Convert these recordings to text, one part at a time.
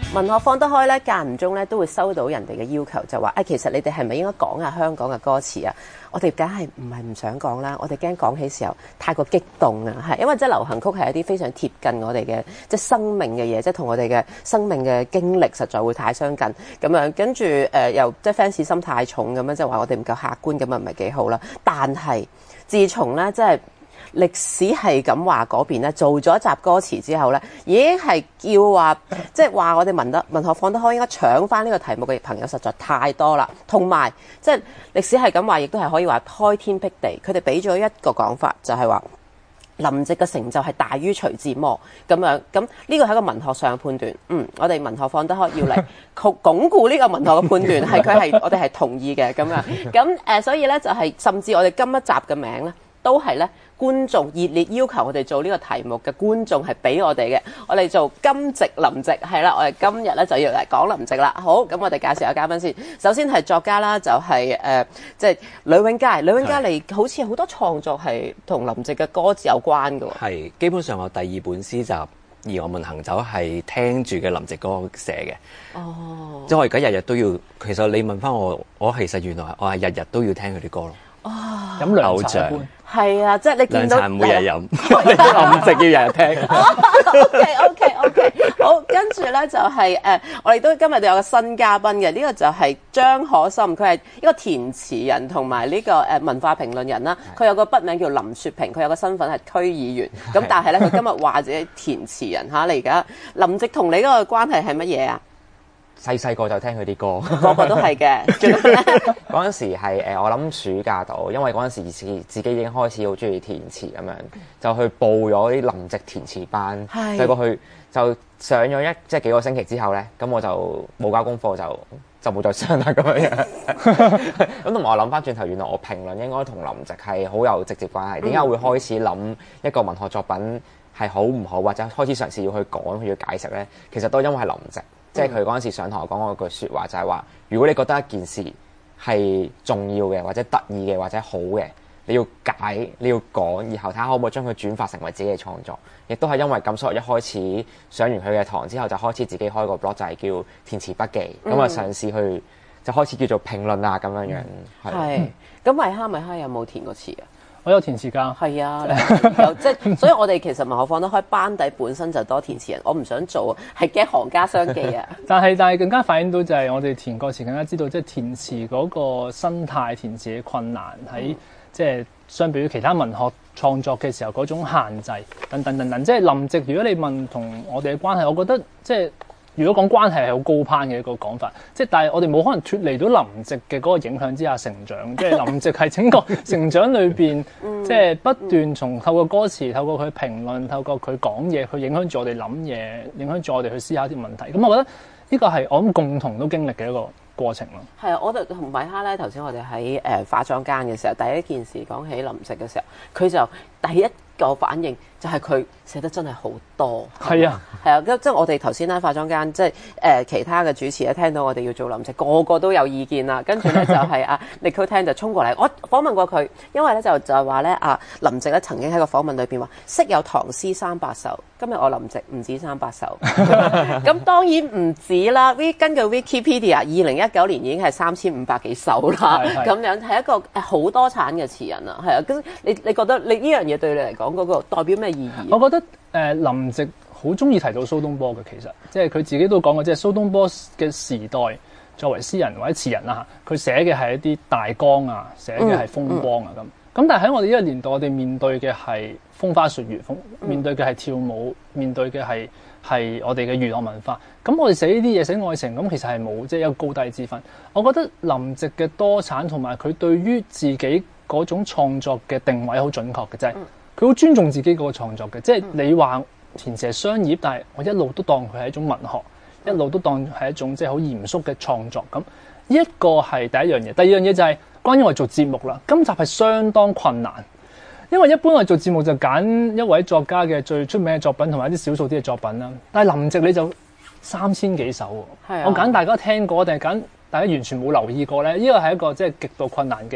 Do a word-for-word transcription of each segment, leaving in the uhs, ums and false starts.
文學放得開咧，間唔中咧都會收到人哋嘅要求，就話誒、哎，其實你哋係咪應該講下香港嘅歌詞啊？我哋梗係唔係唔想講啦，我哋驚講起時候太過激動啊，係因為即係流行曲係一啲非常貼近我哋嘅即係生命嘅嘢，即係同我哋嘅生命嘅經歷實在會太相近咁樣，跟住誒又即係 fans 心太重咁樣，即係話我哋唔夠客觀咁啊，唔係幾好啦。但係自從咧即係歷史係咁話嗰邊咧做咗一集歌詞之後咧，已經係叫話即係話我哋文得文學放得開應該搶翻呢個題目嘅朋友實在太多啦。同埋即係歷史係咁話，亦都係可以話開天闢地。佢哋俾咗一個講法，就係話林夕嘅成就係大於徐志摩咁樣。咁呢個係一個文學上嘅判斷。嗯，我哋文學放得開要嚟鞏固呢個文學嘅判斷，係佢係我哋係同意嘅咁樣。咁誒、呃，所以咧就係、是、甚至我哋今一集嘅名咧都係咧。觀眾熱烈要求我哋做呢個題目嘅觀眾係俾我哋嘅，我哋做今夕林夕係啦，我哋今日咧就要嚟講林夕啦。好，咁我哋介紹下嘉賓先。首先係作家啦，就係誒即係呂永嘉。呂永嘉你好似好多創作係同林夕嘅歌詞有關嘅喎。 係，基本上我第二本詩集《而我們行走》係聽住嘅林夕歌寫嘅。哦，即係我而家日日都要。其實你問翻我，我其實原來我係日日都要聽佢啲歌咯。 哦， 飲涼茶一般。 係啊，即係你見到涼茶每日飲，林夕要日日聽。 O K O K O K， 好，跟住咧就係、是、誒、呃，我哋都今日都有個新嘉賓嘅，呢、這個就係張可心，佢係一個填詞人同埋呢個誒文化評論人啦。佢有個筆名叫林雪萍，佢有個身份係區議員。咁但係咧，佢今日話自己填詞人嚇。你而家林夕同你嗰個關係係乜嘢啊？ 細細個就聽佢啲歌， 個個都係嘅。 嗰陣時係誒，我諗暑假度，因為嗰陣時自自己已經開始好中意填詞咁樣，就去報咗啲林夕填詞班，就過去就上咗一即係幾個星期之後咧，咁我就冇交功課就就冇再上啦咁樣樣。咁同埋我諗翻轉頭，原來我評論應該同林夕係好有直接關係。點解會開始諗一個文學作品係好唔好，或者開始嘗試要去講去解釋咧？其實都因為係林夕。即係佢嗰陣時上堂講過句説話，就係話：如果你覺得一件事係重要嘅，或者得意嘅，或者好嘅，你要解，你要講，然後睇下可唔可以將佢轉化成為自己嘅創作。亦都係因為咁，所以一開始上完佢嘅堂之後，就開始自己開個 blog，就係叫填詞筆記。咁啊、嗯，嘗試去就開始叫做評論啊咁樣樣。係。 咁米哈米哈有冇填過詞啊？ 我有填詞㗎， 係啊，有即係，所以我哋其實文學放得開班底本身就多填詞人，我唔想做，係驚行家相忌啊。 但係但係更加反映到就係我哋填歌詞更加知道，即係填詞嗰個生態、填詞嘅困難喺、嗯、即係相比於其他文學創作嘅時候嗰種限制等等等等。即係林夕，如果你問同我哋嘅關係，我覺得即係。如果講關係係好高攀嘅一個講法，即係但係我哋冇可能脫離到林夕嘅嗰個影響之下成長，即係林夕係整個成長裏邊，即係不斷從透過歌詞、透過佢評論、透過佢講嘢，去影響住我哋諗嘢，影響住我哋去思考啲問題。咁我覺得呢個係我諗共同都經歷嘅一個過程咯。 係啊，我哋同米哈咧，頭先我哋喺誒化妝間嘅時候，第一件事講起林夕嘅時候，佢就第一個反應就係佢寫得真係好多。 係啊， 係啊，即係我哋頭先咧化妝間，即係誒、呃、其他嘅主持咧聽到我哋要做林夕，個個都有意見啦。跟住咧就係啊 Nicole 就衝過嚟，我訪問過佢，因為咧就就係話咧啊林夕咧曾經喺個訪問裏邊話，識有唐詩三百首，今日我林夕唔止三百首，咁當然唔止啦。根據 Wikipedia， 二零一九年已經係三千五百幾首啦，咁樣係一個好多產嘅詞人啊，係啊。咁你你覺得你呢樣嘢對你嚟講嗰個代表咩意義？ 我覺得誒、呃、林夕好中意提到蘇東坡嘅，其實即係佢自己都講過，即係蘇東坡嘅時代作為詩人或者詞人啦嚇，佢寫嘅係一啲大江啊，寫嘅係風光啊咁。咁、嗯嗯、但係喺我哋呢個年代，我哋面對嘅係風花雪月，風面對嘅係跳舞，面對嘅係係我哋嘅娛樂文化。咁我哋寫呢啲嘢寫愛情，咁其實係冇即係一個高低之分。我覺得林夕嘅多產同埋佢對於自己嗰種創作嘅定位好準確嘅，即係佢好尊重自己嗰個創作嘅。即係你話填詞係商業，但係我一路都當佢係一種文學，一路都當係一種即係好嚴肅嘅創作。咁呢一個係第一樣嘢。第二樣嘢就係關於我哋做節目啦。今集係相當困難，因為一般我哋做節目就揀一位作家嘅最出名嘅作品同埋一啲少數啲嘅作品啦。但係林夕你就三千幾首喎，我揀大家聽過定係揀大家完全冇留意過咧？呢個係一個即係極度困難嘅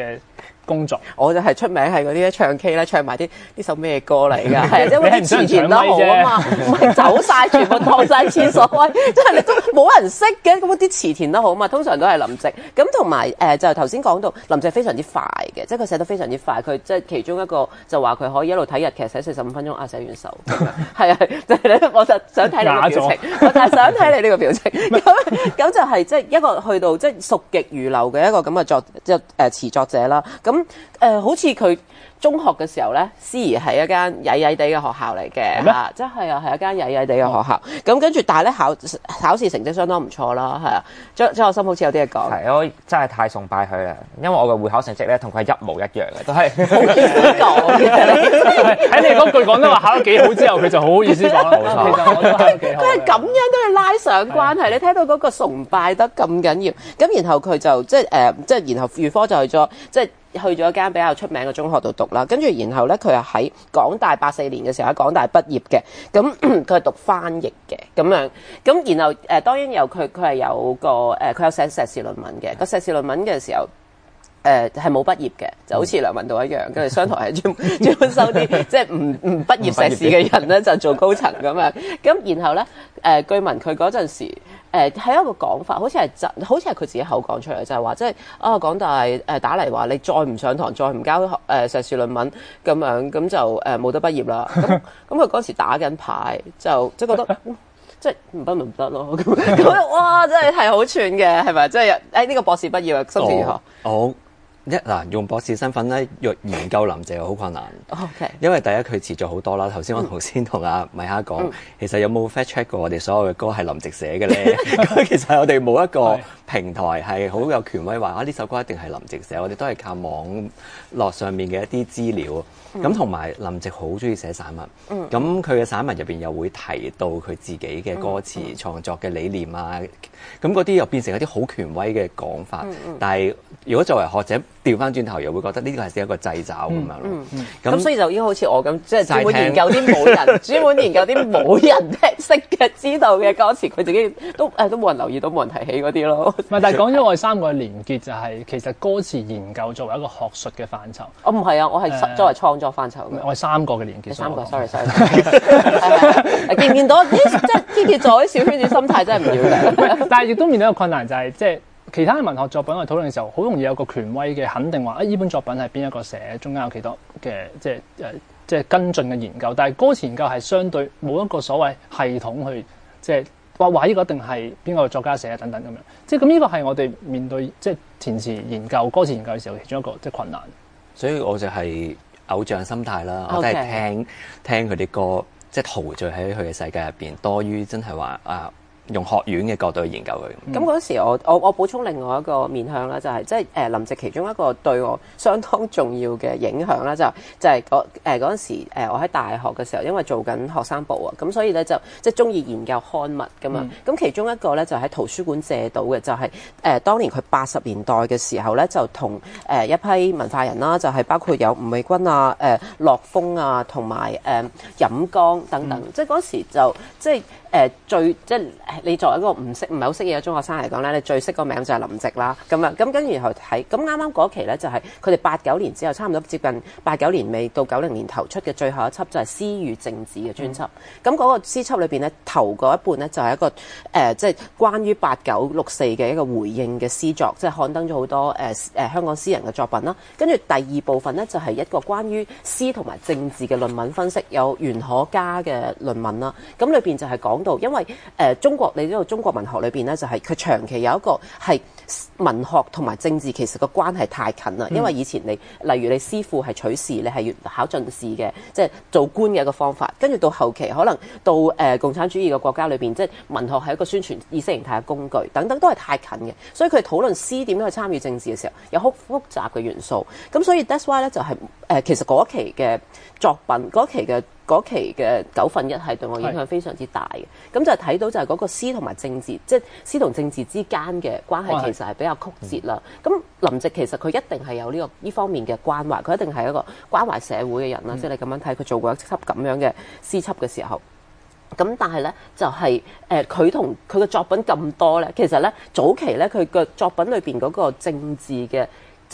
工作。 我就係出名係嗰啲唱 K 咧，唱埋啲呢首咩歌嚟㗎？係啊，即係啲詞填得好啊嘛，唔係走晒，全部當晒廁所位，即係你都冇人識嘅。咁啲詞填得好嘛，通常都係林夕。咁同埋誒就頭先講到林夕非常之快嘅，即係佢寫得非常之快。佢即係其中一個就話佢可以一路睇日劇寫四十五分鐘啊，寫完手。係啊，就係咧，我就想睇你個表情，我就係想睇你呢個表情。咁咁就係即係一個去到即係屬極如流嘅一個咁嘅作即係誒詞作者啦。咁誒、呃、好似佢中學嘅時候咧，思怡係一間曳曳地嘅學校嚟嘅嚇，即係啊係一間曳曳地嘅學校。咁跟住，但係咧考考試成績相當唔錯啦，係啊。張張學森好似有啲嘢講， 係我真係太崇拜佢啦，因為我嘅會考成績咧同佢係一模一樣嘅，都係好意思講嘅。 喺你嗰句講得話考得幾好之後，佢就好好意思講啦。 冇錯， 其實我都考得幾好。 佢係咁樣都要拉上關係，你睇到嗰個崇拜得咁緊要，咁然後佢就即係誒、呃，即係然後預科就去咗，即係去咗一間比較出名嘅中學度讀啦。跟住然後咧，佢係喺港大八四年嘅時候喺港大畢業嘅，咁佢係讀翻譯嘅咁樣。咁然後誒、呃，當然有佢佢係有個誒，佢、呃、有寫碩士論文嘅。個碩士論文嘅時候。誒係冇畢業嘅，就好似梁文道一樣，跟住商台係專專門收啲即係唔唔畢業碩士嘅人咧，就做高層咁樣。咁然後咧，誒、呃、據聞佢嗰陣時，誒、呃、係一個講法，好似係真，好似係佢自己口講出嚟，就係話即係啊港大誒打嚟話你再唔上堂，再唔交誒碩士論文咁樣，咁就誒冇、呃、得畢業啦。咁咁佢嗰時打緊牌，就即係覺得。即係唔得咪唔得咯，咁咁哇真係係好串嘅，係咪？即係誒呢個博士畢業啊，心情如何？ 我一嗱用博士身份咧，要研究林夕好困難。 OK， 因為第一佢遲咗好多啦。頭先我頭先同阿米哈講，嗯、其實有冇 fact check 過我哋所有嘅歌係林夕寫嘅咧？咁其實我哋冇一個平台係好有權威話啊呢首歌一定係林夕寫，我哋都係靠網絡上面嘅一啲資料。咁同埋林夕好中意寫散文，咁佢嘅散文入邊又會提到佢自己嘅歌詞、嗯、創作嘅理念啊，咁嗰啲又變成一啲好權威嘅講法。嗯嗯、但係如果作為學者調翻轉頭，又會覺得呢個係一個掣肘咁樣咯。咁、 嗯嗯嗯、所以就已經好似我咁，即係專門研究啲冇人，專門研究啲冇人聽識嘅、知道嘅歌詞，佢自己都誒都冇人留意到、冇人提起嗰啲咯。 唔係，但係講咗我哋三個嘅連結就係、是、其實歌詞研究作為一個學術嘅範疇。 我唔係啊，我係作為創作範疇。 我係三個嘅連結。 三個 ，sorry sorry。見唔見到？即係天蠍座啲小圈子心態真係唔要嘅。 但係亦都面對一個困難，就係即係其他嘅文學作品我哋討論嘅時候，好容易有個權威嘅肯定話，啊呢本作品係邊一個寫，中間有幾多嘅即係誒即係跟進嘅研究。但係歌詞研究係相對冇一個所謂系統去即係話話呢個一定係邊個作家寫等等咁樣。即係咁呢個係我哋面對即係填詞研究、歌詞研究嘅時候其中一個即係困難。 所以我就係、是。偶像心態啦，我都係聽 Okay. 聽佢啲歌，即係陶醉喺佢嘅世界入邊，多於真係話啊用學院嘅角度去研究佢。咁嗰、 嗯、時我我我補充另外一個面向啦，就係即係誒林夕其中一個對我相當重要嘅影響啦，就就係嗰誒嗰陣時誒、呃、我喺大學嘅時候，因為做緊學生部啊，咁所以咧就即係中意研究刊物噶嘛。咁、嗯、其中一個咧就喺圖書館借到嘅，就係、是、誒、呃、當年佢八十年代嘅時候咧，就同誒、呃、一批文化人啦，就係、是、包括有吳美君啊、誒樂峰啊，同埋誒飲江等等，嗯、即係嗰時就即係。誒、呃、最即係你作為一個唔識唔係好識嘢嘅中學生嚟講咧，你最識個名就係林夕啦。咁樣咁跟住然後睇咁啱啱嗰期咧，就係佢哋八九年之後，差唔多接近八九年尾到九零年頭出嘅最後一輯就係、是《詩與政治》嘅專輯。咁嗰、嗯、個詩輯裏邊咧，頭嗰一半咧就係、是、一個誒、呃、即係關於八九六四嘅一個回應嘅詩作，即係刊登咗好多誒誒、呃呃、香港詩人嘅作品啦。跟住第二部分咧就係、是、一個關於詩同埋政治嘅論文分析，有袁可嘉嘅論文啦。咁裏邊就係講。因為誒、呃、中國你知道中國文學裏邊咧，就係、是、佢長期有一個係文學同埋政治其實個關係太近啦。因為以前你例如你師傅係取士，你係要考進士嘅，即係做官嘅一個方法。跟住到後期可能到誒、呃、共產主義嘅國家裏邊，即係文學係一個宣傳意識形態嘅工具等等，都係太近嘅。所以佢哋討論詩點樣去參與政治嘅時候，有好複雜嘅元素。咁所以 that's why 咧就係、是、誒、呃、其實嗰期嘅作品，嗰期嘅。嗰期嘅九分一係對我影響非常之大嘅，咁是就睇到就係嗰個詩同埋政治，即係詩同政治之間嘅關係其實係比較曲折啦。咁、嗯、林夕其實佢一定係有呢、這個呢方面嘅關懷，佢一定係一個關懷社會嘅人啦。嗯、即係你咁樣睇佢做過一輯咁樣嘅詩輯嘅時候，咁但係咧就係誒佢同佢嘅作品咁多咧，其實咧早期咧佢嘅作品裏邊嗰個政治嘅。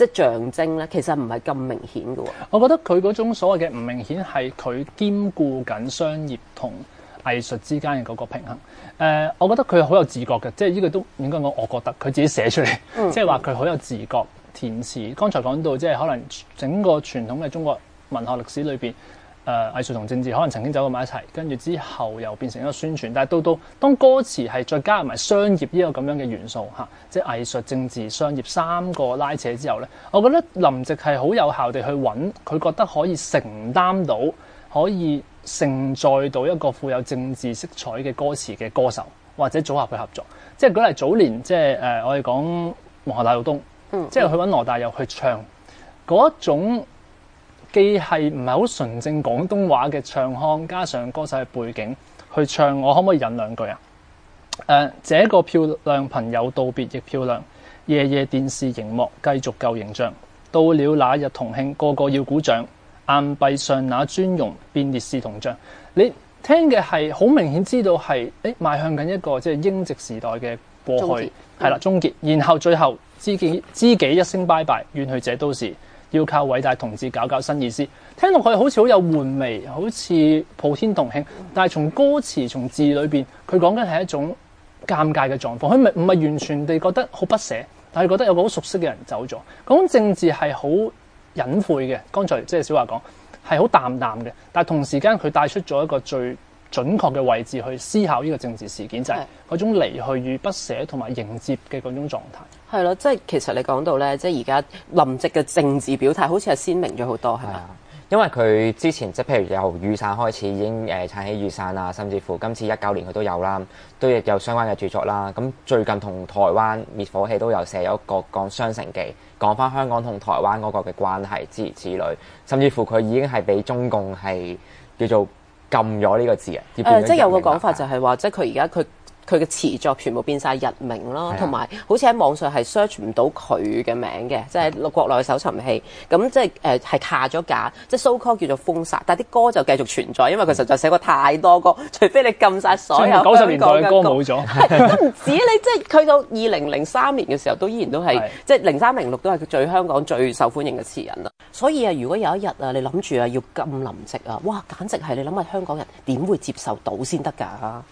即係象徵咧，其實唔係咁明顯嘅喎。 我覺得佢嗰種所謂嘅唔明顯係佢兼顧緊商業同藝術之間嘅嗰個平衡。誒、呃，我覺得佢好有自覺嘅，即係呢個都應該講，我覺得佢自己寫出嚟，嗯、即係話佢好有自覺填詞。剛才講到即係可能整個傳統嘅中國文學歷史裏邊。誒、呃、藝術同政治可能曾經走過埋一齊，跟住之後又變成一個宣傳。但係到到當歌詞係再加入埋商業呢個咁樣嘅元素嚇，即係藝術、政治、商業三個拉扯之後咧，我覺得林夕係好有效地去揾佢覺得可以承擔到、可以承載到一個富有政治色彩嘅歌詞嘅歌手或者組合去合作。即係舉例早年即係誒、呃、我哋講《黃河大道東》，嗯，即係去揾羅大佑去唱嗰一種。既係唔係好純正廣東話嘅唱腔，加上歌手嘅背景去唱，我可唔可以引兩句啊？誒、呃，這個漂亮朋友道別亦漂亮，夜夜電視熒幕繼續舊形象，到了那日同慶，個個要鼓掌，硬幣上那尊容變烈士銅像。你聽嘅係好明顯知道係誒邁向緊一個即係英殖時代嘅過去，係啦終結，然後最後知己知己一聲拜拜，遠去這都市。要靠偉大同志搞搞新意思，聽落去好似好有玩味，好似普天同慶。但係從歌詞、從字裏邊，佢講緊係一種尷尬嘅狀況。佢唔係唔係完全地覺得好不捨，但係覺得有個好熟悉嘅人走咗。嗰種政治係好隱晦嘅，剛才即係小華講係好淡淡嘅，但係同時間佢帶出咗一個最準確嘅位置去思考呢個政治事件，就係、是、嗰種離去與不捨同埋迎接嘅嗰種狀態。 係咯，即係其實你講到咧，即係而家林夕嘅政治表態好似係鮮明咗好多，係咪啊？ 因為佢之前即係譬如由雨傘開始已經誒撐起雨傘啊，甚至乎今次一九年佢都有啦，都亦有相關嘅著作啦。咁最近同台灣滅火器都有寫咗一個講雙城記，講翻香港同台灣嗰個嘅關係之如此類，甚至乎佢已經係俾中共係叫做禁咗呢個字啊。誒、 呃，即係有個講法就係話，即係佢而家佢。佢嘅詞作全部變晒日名啦，同埋好似喺網上係 search 唔到佢嘅名嘅，即係國內搜尋器，咁即係誒係下咗架，即係 so call 叫做封殺，但係啲歌就繼續存在，因為佢實在寫過太多歌，除非你禁晒所有九十年代嘅歌冇咗， 都唔止你即係去到二零零三年嘅時候，都依然都係即係零三零六都係最香港最受歡迎嘅詞人啦。所以啊，如果有一日啊，你諗住啊要禁林夕啊，哇，簡直係你諗下香港人點會接受到先得㗎？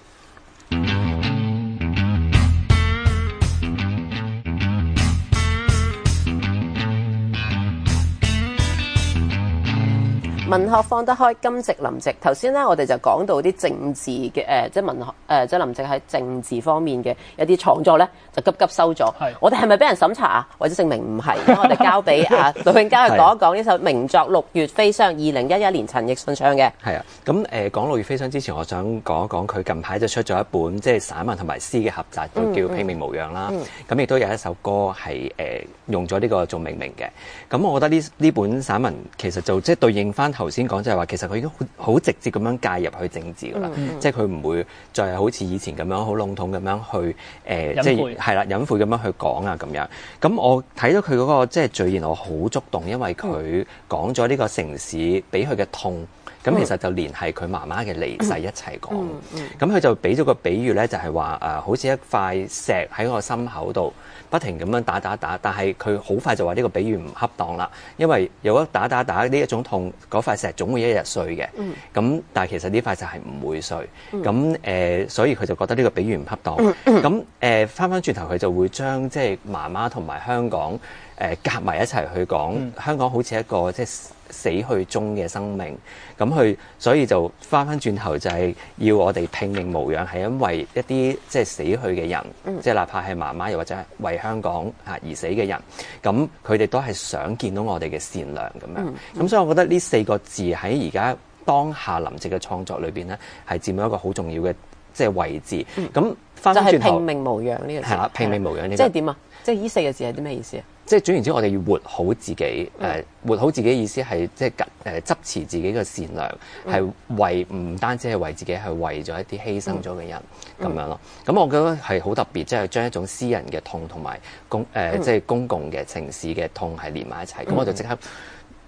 文學放得開，今夕林夕。頭先咧，我哋就講到啲政治嘅誒、呃，即係文學誒、呃，即係林夕喺政治方面嘅一啲創作咧，就急急收咗。係，我哋係咪俾人審查啊？或者證明唔係？咁我哋交俾阿盧永嘉去講一講呢首名作《六月飛霜》，二零一一年陳奕迅唱嘅。 係啊，咁誒、呃、講《六月飛霜》之前，我想講一講佢近排就出咗一本即係散文同埋詩嘅合集，就叫《拼命無恙》啦。咁亦都有一首歌係誒、呃、用咗呢個做命名嘅。咁我覺得呢呢本散文其實就即係對應翻頭先講，就係話其實佢已經好好直接咁樣介入去政治噶啦，嗯嗯、即係佢唔會再係好似以前咁樣好籠統咁樣去誒，呃、 隱晦即係係啦，隱晦咁樣去講啊咁樣。咁我睇到佢嗰個即係序言，我好觸動，因為佢講咗呢個城市俾佢嘅痛，咁、嗯、其實就連係佢媽媽嘅離世一齊講。咁佢、嗯嗯嗯、就俾咗個比喻咧，就係話誒，好似一塊石喺我心口度，不停咁樣打打打，但係佢好快就話呢個比喻唔恰當啦，因為如果打打打呢一種痛，嗰塊石總會一日碎嘅。咁、嗯、但係其實呢塊石係唔會碎。咁誒、嗯呃，所以佢就覺得呢個比喻唔恰當。咁誒翻翻轉頭，佢就會將即係媽媽同埋香港誒夾埋一齊去講，嗯、香港好似一個即係死去中嘅生命。咁佢所以就翻翻轉頭就係要我哋拼命無恙，係因為一啲即係死去嘅人，嗯、即係哪怕係媽媽又或者係為香港嚇而死嘅人，咁佢哋都係想見到我哋嘅善良咁樣。咁、嗯、所以我覺得呢四個字喺而家當下林夕嘅創作裏邊咧，係佔咗一個好重要嘅即係位置。咁翻翻轉頭，就係拼命無恙呢個字。係啦，拼命無恙呢個。即係點啊？即係呢四個字係啲咩意思啊？即係總言之，我哋要活好自己。誒、嗯呃，活好自己嘅意思係即係誒執持自己嘅善良，係、嗯、為唔單止係為自己，係為咗一啲犧牲咗嘅人咁、嗯、樣咯。咁我覺得係好特別，即係將一種私人嘅痛同埋公誒、呃嗯、即係公共嘅城市嘅痛係連埋一齊。咁、嗯、我就即刻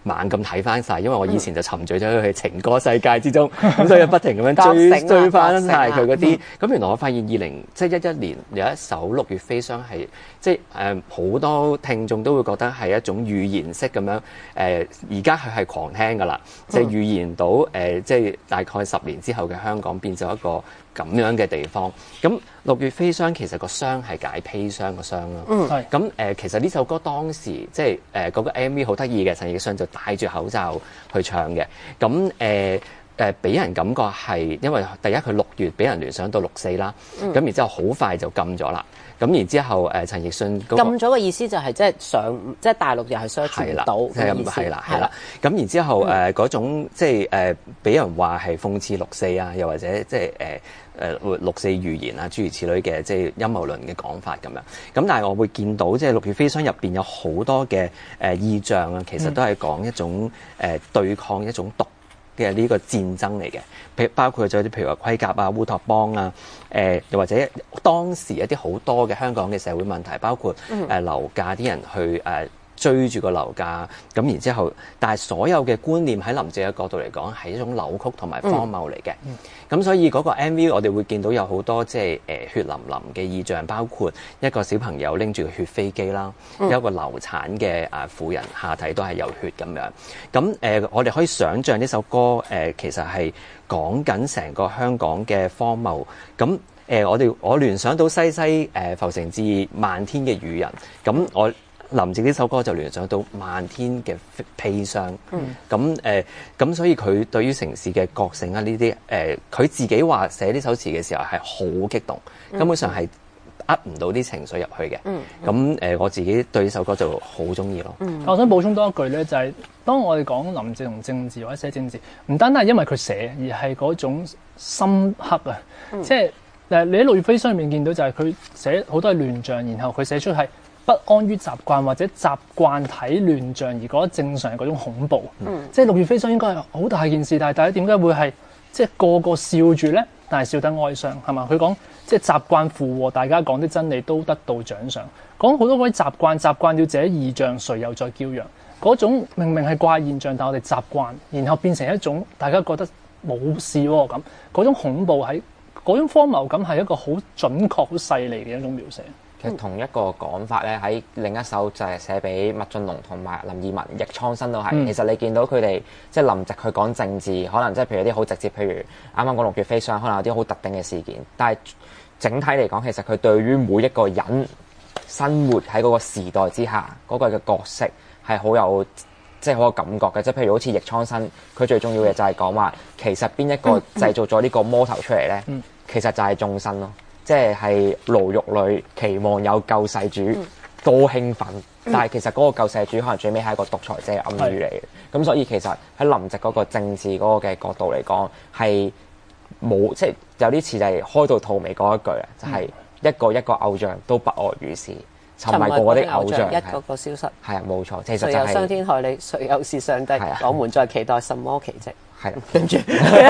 猛咁睇翻晒，因為我以前就沉醉咗去情歌世界之中，咁所以不停咁樣追追翻晒佢嗰啲。咁原來我發現二零即係一一年有一首《六月飛霜》係即係誒好多聽眾都會覺得係一種預言式咁樣誒，而家佢係狂聽㗎啦，即係預言到誒、呃、即係大概十年之後嘅香港變咗一個咁樣嘅地方。咁六月飛霜其實個霜係解砒霜個霜啦。嗯，係。咁誒，其實呢首歌當時即係誒嗰個 M V 好得意嘅，陳奕迅就戴住口罩去唱嘅。咁誒誒，俾人感覺係因為第一佢六月俾人聯想到六四啦。咁、嗯、然之後好快就禁咗啦。咁然之後誒，陳奕迅、那個、禁咗嘅意思就係即係上即係大陸又係 search 唔到嘅意思。係啦係啦。咁然之後誒嗰、嗯、種即係誒俾人話係諷刺六四啊，又或者即係誒。呃誒六四預言啊，諸如此類嘅即係陰謀論嘅講法咁樣。咁但係我會見到即係六月飛霜入邊有好多嘅誒、呃、意象啊，其實都係講一種誒、呃、對抗一種毒嘅呢個戰爭嚟嘅。譬如包括咗啲譬如話盔甲啊、烏托邦啊，誒、呃、又或者當時一啲好多嘅香港嘅社會問題，包括誒、呃、樓價啲人去誒。呃追住個樓價，咁然之後，但係所有嘅觀念喺林夕嘅角度嚟講係一種扭曲同埋荒謬嚟嘅。咁、嗯、所以嗰個 M V 我哋會見到有好多即係誒血淋淋嘅意象，包括一個小朋友拎住個血飛機啦，有、嗯、一個流產嘅啊婦人下體都係有血咁樣。咁誒、呃，我哋可以想像呢首歌誒、呃，其實係講緊成個香港嘅荒謬。咁誒、呃，我哋我聯想到西西誒、呃、浮城誌漫天嘅雨人，咁我。林夕呢首歌就聯想到漫天嘅砒霜，咁誒咁所以佢對於城市嘅覺醒啊呢啲誒，佢、呃、自己話寫呢首詞嘅時候係好激動，嗯、根本上係呃唔到啲情緒入去嘅。咁、嗯、誒、呃、我自己對呢首歌就好中意咯。 嗯、我想補充多一句咧，就係、是、當我哋講林夕同政治或者寫政治，唔單單係因為佢寫，而係嗰種深刻啊，嗯、即係誒你喺六月飛霜入面見到就係佢寫好多係亂象，然後佢寫出係。不安於習慣或者習慣睇亂象而覺得正常嗰種恐怖，嗯、即係六月飛霜應該係好大件事，但係大家點解會係即係個個笑住咧？但係笑得哀傷係嘛？佢講即係習慣附和，大家講啲真理都得到獎賞。講好多嗰啲習慣，習慣要這異象，誰又在驕陽？嗰種明明係怪現象，但我哋習慣，然後變成一種大家覺得冇事喎咁，嗰種恐怖喺嗰種荒謬感係一個好準確、好細膩嘅一種描寫。 其實同一個講法咧，喺另一首就係寫俾麥浚龍同埋林二汶《逆蒼生》都係。嗯、其實你見到佢哋即係林夕去講政治，可能即係譬如有啲好直接，譬如啱啱講六月飛霜，可能有啲好特定嘅事件。但係整體嚟講，其實佢對於每一個人生活喺嗰個時代之下嗰、嗰個嘅角色係好有即係好有感覺嘅。即係譬如好似《逆蒼生》，佢最重要嘅就係講話，其實邊一個製造咗呢個魔頭出嚟咧？嗯、其實就係眾生咯。即係牢獄裏期望有救世主，嗯、多興奮！但係其實嗰個救世主可能最尾係一個獨裁者嘅暗語嚟嘅。咁是所以其實喺林夕嗰個政治嗰個嘅角度嚟講，係冇即係有啲似就係開到荼蘼嗰一句啊，就係、是、一個一個偶像都不外如是，沉迷過嗰啲偶像一個個消失。係啊，冇錯，其實就係、是、 誰有傷天害理，誰又是上帝？啊、我們在期待什麼奇蹟？ 係， 對唔住，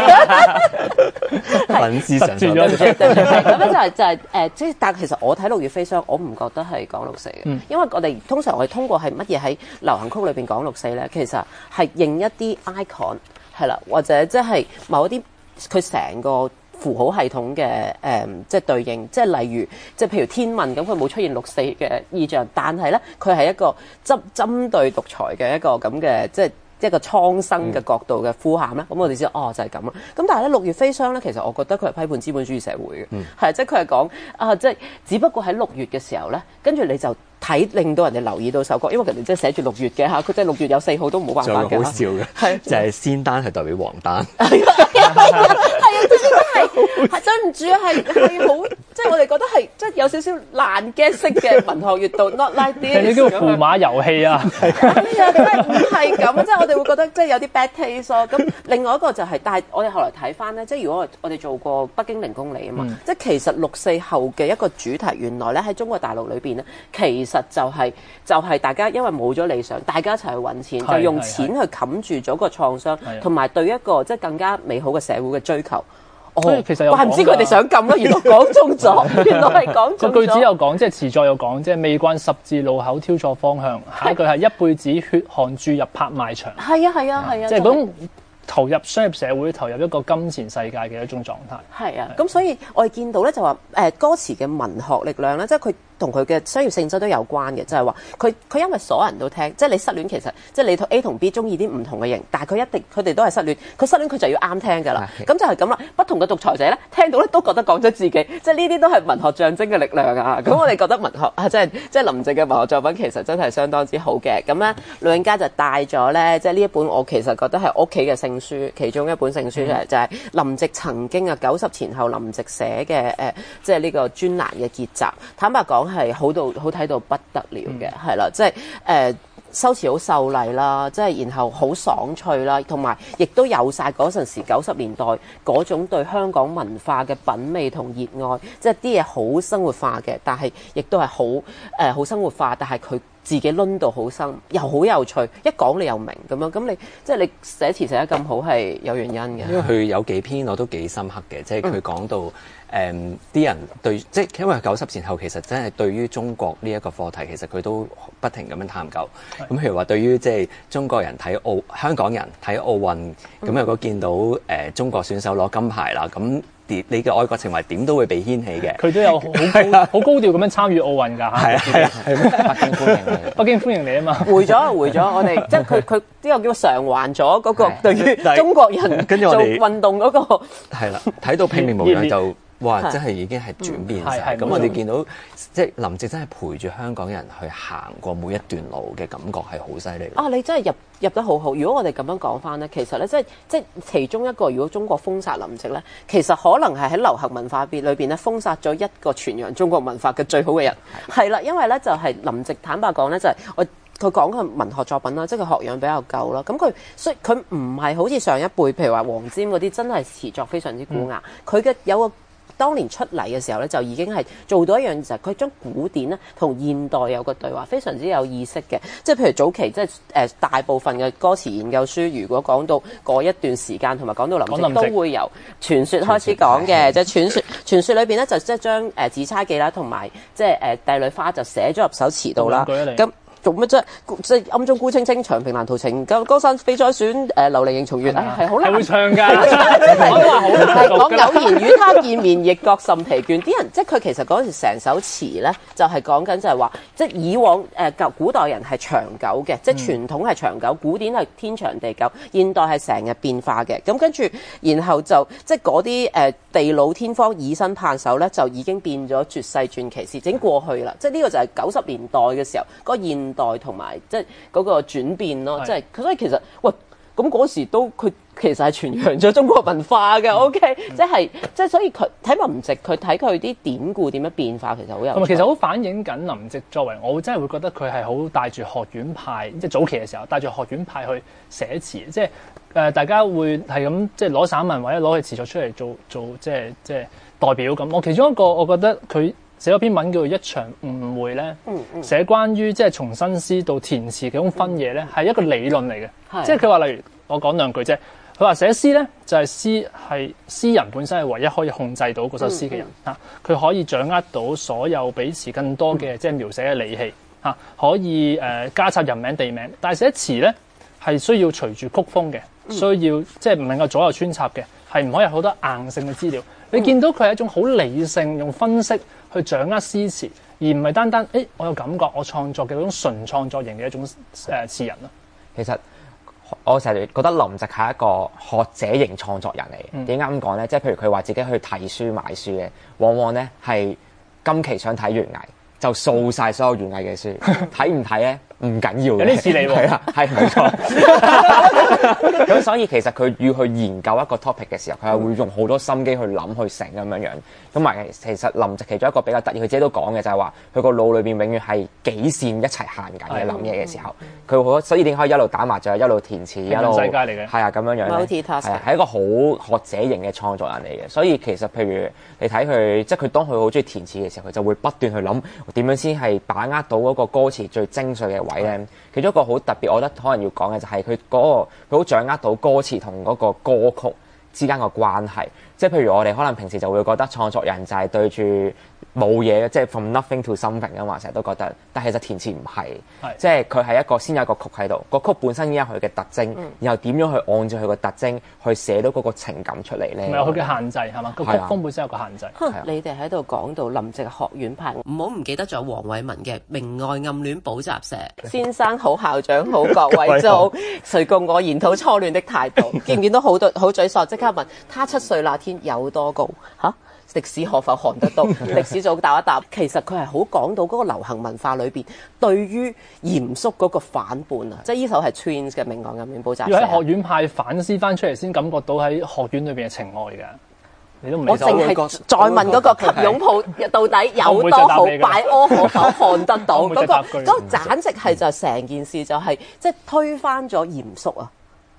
粉絲上咗， 對唔住，對唔住，係咁樣就係、是、就係、是、誒，即、呃、係但係其實我睇《六月飛霜》，我唔覺得係講六四嘅，嗯、因為我哋通常我哋通過係乜嘢喺流行曲裏邊講六四咧，其實係認一啲 icon 係啦，或者即係某一啲佢成個符號系統嘅誒、呃，即係對應，即係例如即係譬如天問咁，佢冇出現六四嘅意象，但係咧佢係一個針針對獨裁嘅一個咁嘅即係。即係個蒼生嘅角度嘅呼喊啦，咁、嗯、我哋知道哦就係咁啦。咁但係咧六月飛霜咧，其實我覺得佢係批判資本主義社會嘅，係、嗯、即係佢係講啊，即係只不過喺六月嘅時候咧，跟住你就睇令到人哋留意到首歌，因為人哋即係寫住六月嘅嚇，佢即係六月有四號都冇辦法嘅。 就好笑嘅，係就係仙丹係代表黃丹， 係啊，即係真係係對唔住啊，係係好。即係我哋覺得係，即係有少少爛 get 式嘅文學閱讀，not like this。 係你叫駙馬遊戲啊？ 係啊，即係唔係咁？即係我哋會覺得即係有啲 bad taste 咯。咁另外一個就係、是，但係我哋後來睇翻咧，即係如果我哋做過北京零公里啊嘛，嗯、即係其實六四後嘅一個主題，原來咧喺中國大陸裏邊咧，其實就係、是、就係、是、大家因為冇咗理想，大家一齊去揾錢，就用錢去冚住咗個創傷，同埋對一個即係更加美好嘅社會嘅追求。 所以其實有怪唔知佢哋想撳咯，原來講中咗，原來係講中咗。 個句子有講，即係詞作有講，即係未慣十字路口挑錯方向。下一句係一輩子血汗注入拍賣場。 係啊係啊係啊， 即係嗰種投入商業社會、投入一個金錢世界嘅一種狀態。 係啊，咁所以我哋見到咧就話誒歌詞嘅文學力量咧，即係佢同佢嘅商業性質都有關嘅，就係話佢佢因為所有人都聽，即係你失戀其實即係你同 A 同 B 中意啲唔同嘅型，但係佢一定佢哋都係失戀，佢失戀佢就要啱聽㗎啦，咁就係咁啦。不同嘅獨裁者咧聽到咧都覺得講咗自己，即係呢啲都係文學象徵嘅力量啊。咁我哋覺得文學啊，即係即係林夕嘅文學作品其實真係相當之好嘅。咁咧老人家就帶咗咧，即係呢一本我其實覺得係屋企嘅聖書，其中一本聖書就係就係林夕曾經啊九十前後林夕寫嘅誒，即係呢個專欄嘅結集。坦白講，係好到好睇到不得了嘅，係啦、嗯，即係誒、呃、修辭好秀麗啦，即係然後好爽脆啦，同埋亦都有晒嗰陣時九十年代嗰種對香港文化嘅品味同熱愛，即係啲嘢好生活化嘅，但係亦都係好誒好生活化，但係佢自己攆到好深，又好有趣，一講你又明咁樣，咁你即係你寫詞寫得咁好係有原因嘅。 因為佢有幾篇我都幾深刻嘅，即係佢講到誒啲、嗯、人對，即係因為九十前後其實真係對於中國呢一個課題，其實佢都不停咁樣探究。咁譬如話對於即係中國人睇奧香港人睇奧運，咁如果見到誒、呃、中國選手攞金牌啦，咁你嘅愛國情懷點都會被掀起嘅。 佢都有好高好高調咁樣參與奧運㗎。係啊係啊，北京歡迎你，北京歡迎你啊嘛。 回咗回咗，我哋即係佢佢呢個叫償還咗嗰個對於中國人做運動嗰個係啦，睇到拼命無恙就哇，真係已經係轉變晒。咁、嗯、我哋見到即係林夕真係陪住香港人去行過每一段路嘅感覺係好犀利。 啊，你真係入入得好好。如果我哋咁樣講翻咧，其實咧即係即係其中一個，如果中國封殺林夕咧，其實可能係喺流行文化邊裏邊咧封殺咗一個傳揚中國文化嘅最好嘅人。係啦，因為咧就係林夕坦白講咧就係我。佢講佢文學作品啦，即係佢學養比較夠啦。咁佢所以佢唔係好似上一輩，譬如話黃霑嗰啲，真係詞作非常之古雅。佢嘅、嗯、有個當年出嚟嘅時候咧，就已經係做到一樣就係佢將古典咧同現代有個對話，非常之有意識嘅。即係譬如早期即係誒、呃、大部分嘅歌詞研究書，如果講到嗰一段時間同埋講到林夕，都會由傳說開始講嘅。即係傳說傳說裏邊咧，就即係將誒《紫釵記》啦，同埋即係誒《帝女花》就寫咗入首詞度啦。咁做乜啫？即係暗中孤清清，長平難逃情。江山飛再選，誒琉璃映重月。係好難。係會唱㗎。係講有言與他見面，亦覺甚疲倦。啲人即係佢其實嗰陣時成首詞咧，就係講緊就係話，即係以往誒舊、呃、古代人係長久嘅，即係傳統係長久，古典係天長地久，現代係成日變化嘅。咁跟住，然後就即係嗰啲誒地老天荒以身盼守咧，就已經變咗絕世傳奇事，已經過去啦。即係呢個就係九十年代嘅時候嗰、那個現代同埋即係嗰個轉變咯，即係所以其實喂咁嗰時都佢其實係傳揚咗中國文化嘅、嗯、，OK，、嗯、即係即係所以佢睇林夕，佢睇佢啲典故點樣變化，其實好有。 同埋其實好反映緊林夕作為我真係會覺得佢係好帶住學院派，即係早期嘅時候帶住學院派去寫詞，即係誒、呃、大家會係咁即係攞散文或者攞佢詞作出嚟做做即係即係代表咁。我其中一個我覺得佢寫咗篇文叫做《一場誤會》咧，嗯嗯、寫關於即係從新詩到填詞嘅種分野咧，係、嗯、一個理論嚟嘅。是即係佢話，例如我講兩句啫。佢話寫詩咧就係、是、詩係詩人本身係唯一可以控制到嗰首詩嘅人嚇，佢、嗯嗯、可以掌握到所有比詞更多嘅、嗯、即係描寫嘅理氣嚇，可以誒、呃、加插人名地名。但係寫詞咧係需要隨住曲風嘅，需要即係唔能夠左右穿插嘅，係唔可以有好多硬性嘅資料。嗯、你見到佢係一種好理性用分析去掌握詩詞，而唔係單單誒我有感覺我創作嘅嗰種純創作型嘅一種誒詞人咯。 其實我成日覺得林夕係一個學者型創作人嚟嘅。點解咁講咧？即係譬如佢話自己去睇書買書嘅，往往咧係今期想睇園藝，就掃晒所有園藝嘅書，睇唔睇咧？唔緊要嘅， 有啲似你喎， 係啦，係冇錯。咁所以其實佢要去研究一個 topic 嘅時候，佢係會用好多心機去諗去成咁樣樣。咁埋其實林夕其中一個比較得意，佢自己都講嘅就係話，佢個腦裏邊永遠係幾線一齊行緊嘅諗嘢嘅時候，佢好所以點可以一路打麻雀一路填詞一路世界嚟嘅， 係啊咁樣樣咧，係係一個好學者型嘅創作人嚟嘅。所以其實譬如你睇佢，即係佢當佢好中意填詞嘅時候，佢就會不斷去諗點樣先係把握到嗰個歌詞最精髓嘅位咧。其中一個好特別，我覺得可能要講嘅就係佢嗰個佢好掌握到歌詞同嗰個歌曲之間個關係。即係譬如我哋可能平時就會覺得創作人就係對住冇嘢，即係 from nothing to something 啊嘛，成日都覺得。但係其實填詞唔係，即係佢係一個先有一個曲喺度，個曲本身已經有佢嘅特徵，嗯、然後點樣去按照佢個特徵去寫到嗰個情感出嚟咧？ 同埋有佢嘅限制係嘛？個曲風本身有個限制。 啊、你哋喺度講到林夕學院派，唔好唔記得咗黃偉文嘅《明愛暗戀補習社》。先生好，校長好，各位做，誰共我研討初戀的態度？見唔見到好多好沮喪？即刻問他七歲那天有多高？嚇！歷史可否看得到？歷史組答一答，其實佢係好講到嗰個流行文化裏邊對於嚴肅嗰個反叛啊！即係呢首係 Twins 嘅《明愛暗戀補習社》。 要喺學院派反思翻出嚟，先感覺到喺學院裏邊嘅情愛㗎。你都唔我淨係再問嗰個給擁抱到底有多好，擺柯可否看得到？嗰、嗰個嗰、嗰個簡直係就成件事就係即係推翻咗嚴肅啊！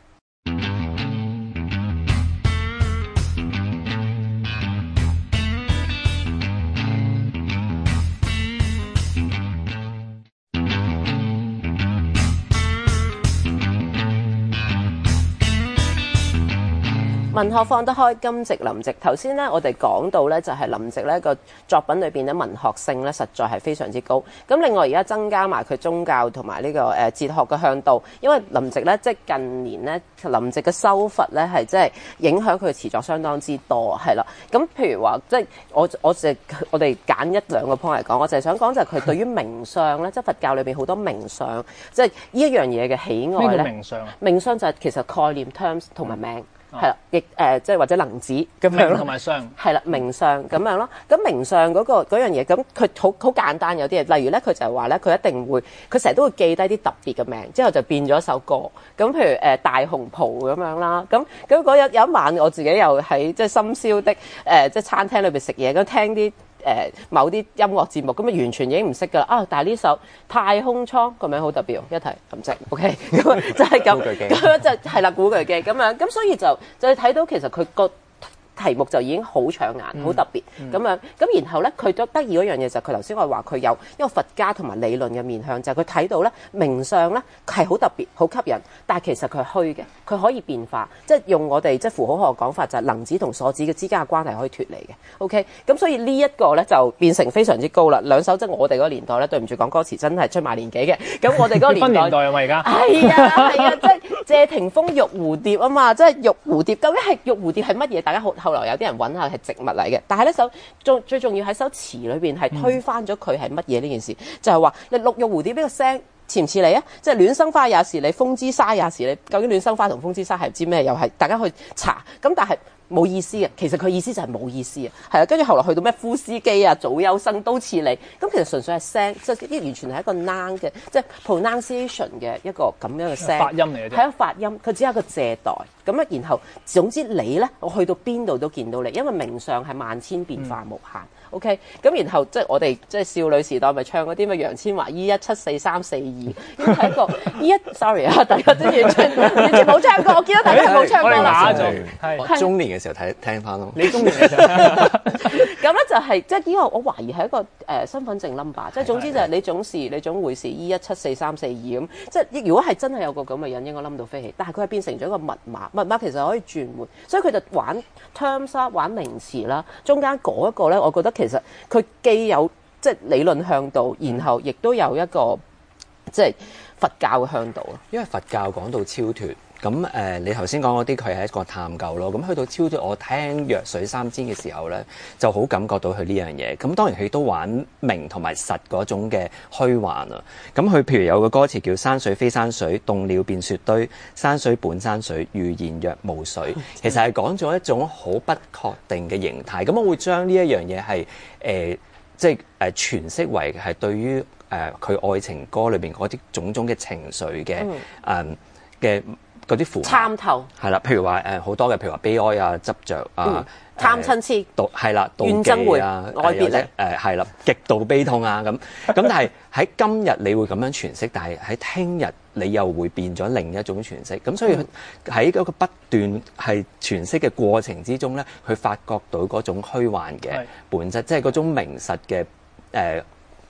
文學放得開，今夕林夕。頭先咧，我哋講到咧，就係林夕咧個作品裏邊咧文學性咧，實在係非常之高。咁另外而家增加埋佢宗教同埋呢個誒哲學嘅向度，因為林夕咧即係近年咧林夕嘅修佛咧係即係影響佢嘅詞作相當之多，係啦。咁譬如話，即係我我淨我哋揀一兩個 point 嚟講，我就係想講就係佢對於名相咧，即係佛教裏邊好多名相，即係呢一樣嘢嘅喜愛咧。 咩叫名相啊？ 名相就係其實概念 terms 同埋名。係啦，亦誒、呃、即係或者能指咁樣咯， 同埋相係啦，名相咁樣咯。咁名相嗰、嗰個嗰樣嘢，咁佢好好簡單有啲嘢，例如咧，佢就係話咧，佢一定會，佢成日都會記低啲特別嘅名，之後就變咗一首歌。咁譬如誒、呃、大紅袍咁樣啦，咁咁嗰日有一晚我自己又喺即係深宵的誒、呃、即係餐廳裏邊食嘢，咁聽啲。誒、呃、某啲音樂節目咁啊，完全已經唔識㗎啦啊！但係呢首《太空艙》個名好特別喎，一提林夕 OK 咁就係咁，咁就係啦，古巨基咁樣，咁所以就就係睇到其實佢個題目就已經好搶眼，好、嗯、特別咁、嗯、樣。咁然後咧，佢都得意嗰樣嘢就係佢頭先我話佢有一個佛家同埋理論嘅面向，就係佢睇到咧名相咧係好特別、好吸引，但係其實佢係虛嘅，佢可以變化，即係用我哋即係符號學嘅講法，就係能指同所指嘅之間嘅關係可以脫離嘅。OK，咁所以呢一個咧就變成非常之高啦。兩首即係我哋嗰個年代咧，對唔住講歌詞真係出賣年紀嘅。咁我哋嗰個年代， 年代啊嘛而家係啊係啊，即係謝霆鋒玉蝴蝶啊嘛，即係玉蝴蝶究竟係玉蝴蝶係乜嘢？大家後後來有啲人揾下係植物嚟嘅，但係呢首最最重要喺首詞裏邊係推翻咗佢係乜嘢呢件事，嗯、就係話你綠玉蝴蝶呢個聲似唔似你啊？即係戀生花也是你，風之沙也是你。究竟戀生花同風之沙係唔知咩？又係大家去查咁，但係冇意思嘅。其實佢意思就係冇意思啊。係啊，跟住後來去到咩夫斯基啊、早優生都似你。咁其實純粹係聲，即係完全係一個 noun 嘅，即係 pronunciation 嘅一個咁樣嘅聲。 發音嚟嘅啫。 係一個發音，佢只係一個借代。咁咧，然後總之你咧，我去到邊度都見到你，因為名相係萬千變化無限。嗯、OK，咁然後即係我哋即係少女時代咪唱嗰啲咩楊千嬅依一七四三四二，要睇一個依一 sorry 啊，大家都完全完全冇唱過，我見到大家係冇唱過啦。 我中年嘅時候睇聽翻咯。 你中年嘅時候咁咧就係、是、即係呢個我懷疑係一個誒、呃、身份證 number， 即係總之就係你總是你總會是依一七四三四二咁，即係如果係真係有個咁嘅人應該冧到飛起，但係佢係變成咗一個密碼，密碼其實可以轉換，所以佢就玩 terms 啦，玩名詞啦，中間嗰一個咧，我覺得其實佢既有即係理論向度，然後亦都有一個即係佛教嘅向度咯。 因為佛教講到超脫。咁誒、呃，你頭先講嗰啲佢係一個探究咯。咁去到超脫，我聽弱水三千嘅時候咧，就好感覺到佢呢樣嘢。咁當然佢都玩明同埋實嗰種嘅虛幻啊。咁佢譬如有個歌詞叫山水非山水，凍了變雪堆，山水本山水，如言若無水。其實係講咗一種好不確定嘅形態。咁我會將呢一樣嘢係誒，即係誒詮釋為係對於誒佢、呃、愛情歌裏邊嗰啲種種嘅情緒嘅誒嘅。嗯嗰啲符參透係啦，譬如話誒好多嘅，譬如話悲哀啊、執着啊、 貪親切、 妒係啦、 怨憎會啊、 愛別離誒係啦、極度悲痛啊咁。咁但係喺今日你會咁樣詮釋，但係喺聽日你又會變咗另一種詮釋。咁所以喺嗰個不斷係詮釋嘅過程之中咧，佢發覺到嗰種虛幻嘅本質，即係嗰種名實嘅誒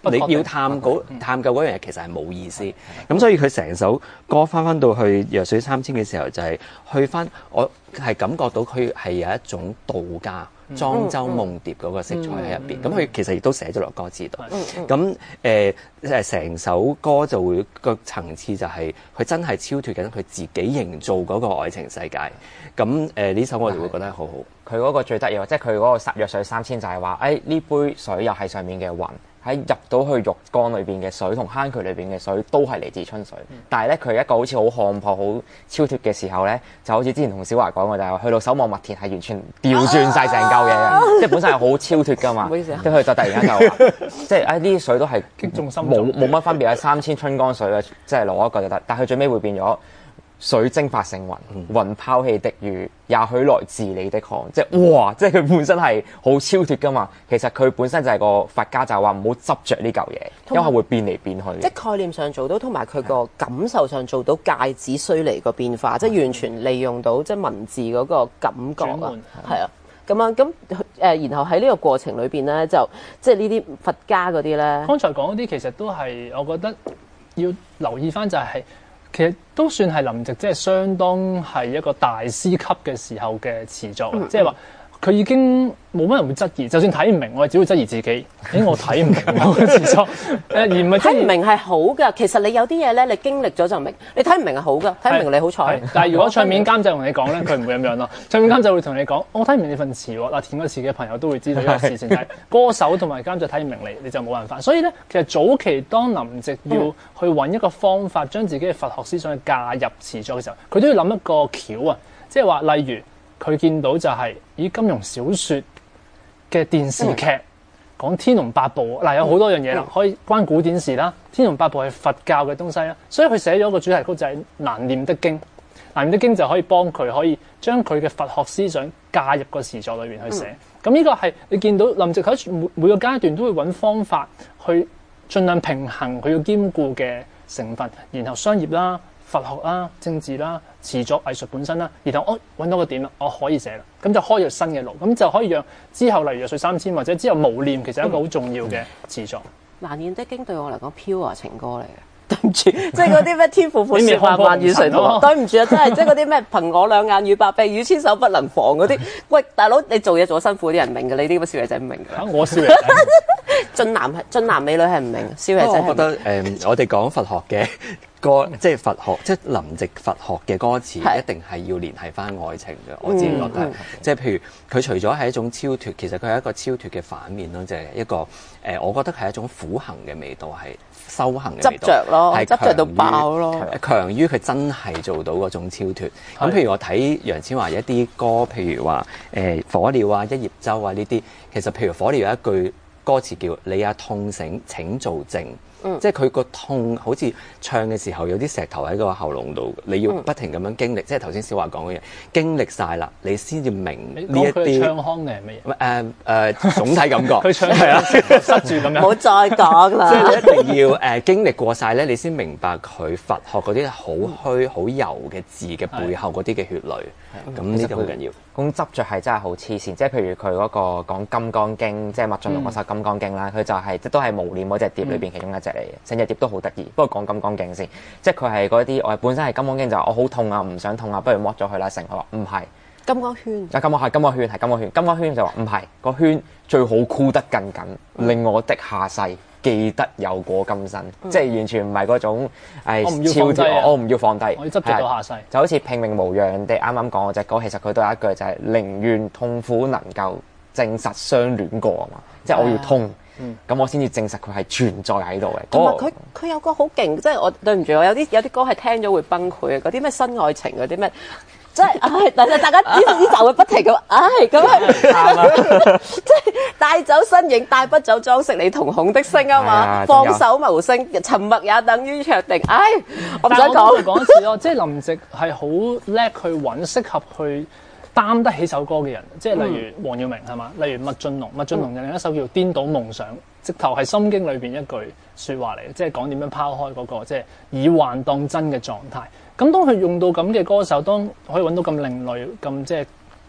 你要探嗰探究嗰樣嘢，其實係冇意思。咁所以佢成首歌翻翻到去《弱水三千》嘅時候，就係去翻我係感覺到佢係有一種道家莊周夢蝶嗰個色彩喺入邊。咁佢其實亦都寫咗落歌詞度。咁誒誒成首歌就會個層次就係佢真係超脫緊佢自己營造嗰個愛情世界。咁誒呢首我哋會覺得好好。 佢嗰個最得意喎，即係佢嗰個弱水三千就係話，誒呢杯水又係上面嘅雲，喺入到去浴缸裏邊嘅水同坑渠裏邊嘅水都係嚟自春水。嗯、但係咧佢一個好似好看破、好超脫嘅時候咧，就好似之前同小華講過，就係話去到守望麥田係完全調轉晒成嚿嘢嘅，啊、即係本身係好超脫噶嘛。唔好意思、啊，即係佢就突然間就話，即係誒呢啲水都係擊中心，冇冇乜分別啊！三千春江水啊，即係攞一個就得，但係佢最尾會變咗。水蒸發成雲，雲拋棄的雨，也許來自你的汗。即係哇！即係佢本身係好超脫噶嘛。其實佢本身就係個佛家就話唔好執着呢嚿嘢，因為會變嚟變去。 即係概念上做到，同埋佢個感受上做到芥子須彌個變化，即係完全利用到即係文字嗰個感覺啊。係啊，咁啊，咁誒，然後喺呢個過程裏邊咧，就即係呢啲佛家嗰啲咧。 剛才講嗰啲其實都係我覺得要留意翻就係、是。其實都算係林夕，即係相當係一個大師級嘅時候嘅詞作，即係話佢已經冇乜人會質疑，就算睇唔明，我哋只會質疑自己。誒，我睇唔明我嘅詞作，誒而唔係睇唔明係好㗎。其實你有啲嘢咧，你經歷咗就明。你睇唔明係好㗎，睇唔明你好彩。 但係如果唱片監製同你講咧，佢唔會咁樣咯。唱片監製會同你講：我睇唔明你份詞喎。嗱，填個詞嘅朋友都會知道呢個事情，就係歌手同埋監製睇唔明你，你就冇辦法。所以咧，其實早期當林夕要去揾一個方法，將自己嘅佛學思想去嫁入詞作嘅時候，佢都要諗一個橋啊，即係話例如。佢見到就係、是、以金庸小説嘅電視劇、嗯、講《天龍八部》嗱，有好多樣嘢啦，嗯、可以關古典事啦，《天龍八部》係佛教嘅東西啦，所以佢寫咗個主題曲就係《難念的經》，《難念的經》就可以幫佢可以將佢嘅佛學思想加入個詞作裏邊去寫。咁呢、嗯、個係你見到林夕喺每每個階段都會揾方法去盡量平衡佢要兼顧嘅成分，然後商業啦、佛學啦、政治啦。詞作藝術本身啦，然後我揾到個點啦，我可以寫啦，咁就開咗新嘅路，咁就可以讓之後例如《弱水三千》或者之後《無念》其實係一個好重要嘅詞作。 難念的經對我嚟講 pure 情歌嚟嘅，對唔住，即係嗰啲咩天父父說萬萬語誰懂，對唔住啊，真係即係嗰啲咩憑我兩眼與百臂與千手不能防嗰啲，喂大佬你做嘢做得辛苦啲人明嘅，你啲咁嘅少爺仔唔明㗎。 我少爺仔， 俊男係俊男美女係唔明，少爺仔係。 我覺得誒、嗯，我哋講佛學嘅。歌即係佛學，即係林夕佛學嘅歌詞，一定係要聯繫翻愛情嘅。我自己覺得，嗯嗯、即係譬如佢除咗係一種超脫，其實佢係一個超脫嘅反面咯，即係一個誒、呃，我覺得係一種苦行嘅味道，係修行嘅味道， 執着咯，係執着到爆咯， 強於佢真係做到嗰種超脫。咁的譬如我睇楊千嬅一啲歌，譬如話誒、呃、火鳥啊、一葉舟啊呢啲，其實譬如火鳥有一句歌詞叫你也痛醒，請做靜。嗯、即係佢個痛，好似唱嘅時候有啲石頭喺個喉嚨度，你要不停咁樣經歷。嗯、即係頭先小華講嘅嘢，經歷晒啦，你先至明呢一啲。佢唱腔定係乜嘢？ 誒誒、呃，總體感覺。佢唱係啊，塞住咁樣。唔好再講啦。 即係你一定要誒、呃、經歷過晒咧，你先明白佢佛學嗰啲好虛好柔嘅字嘅背後嗰啲嘅血淚。咁呢個好緊要。 咁執着係真係好黐線，即係譬如佢嗰個講《金剛經》，即係麥浚龍嗰首《金剛經》啦，佢就係即都係無念嗰隻碟裏邊其中一隻嚟嘅，成隻碟都好得意。不過講《金剛經》先，即係佢係嗰啲我本身係《金剛經》就我好痛啊，唔想痛啊，不如剝咗佢啦。成佢話唔係金剛圈， 啊金剛係金剛圈係金剛圈，金剛圈就話唔係個圈最好箍得更緊，令我的下世記得有過今生，嗯、即係完全唔係嗰種誒超脫，我唔要放低， 我要執着到下世，就好似拼命無恙地啱啱講嗰隻歌，其實佢都有一句就係、是、寧願痛苦能夠證實相戀過啊嘛，即係我要痛，咁、嗯、我先至證實佢係存在喺度嘅。 同埋佢佢有個好勁，即係我對唔住我有啲有啲歌係聽咗會崩潰嘅，嗰啲咩新愛情嗰啲咩。即係，唉！但係大家呢呢集會不停咁，唉咁樣，即係帶走身影，帶不走裝飾你瞳孔的星啊嘛！放手無聲，沉默也等於確定。唉，我唔想講。 講一次咯，即係林夕係好叻去揾適合去擔得起首歌嘅人，即係例如黃耀明係嘛，例如麥浚龍，麥浚龍有另一首叫《顛倒夢想》，直頭係《心經》裏邊一句説話嚟嘅，即係講點樣拋開嗰個即係以幻當真嘅狀態。咁當佢用到咁嘅歌手，當可以揾到咁另類、咁即係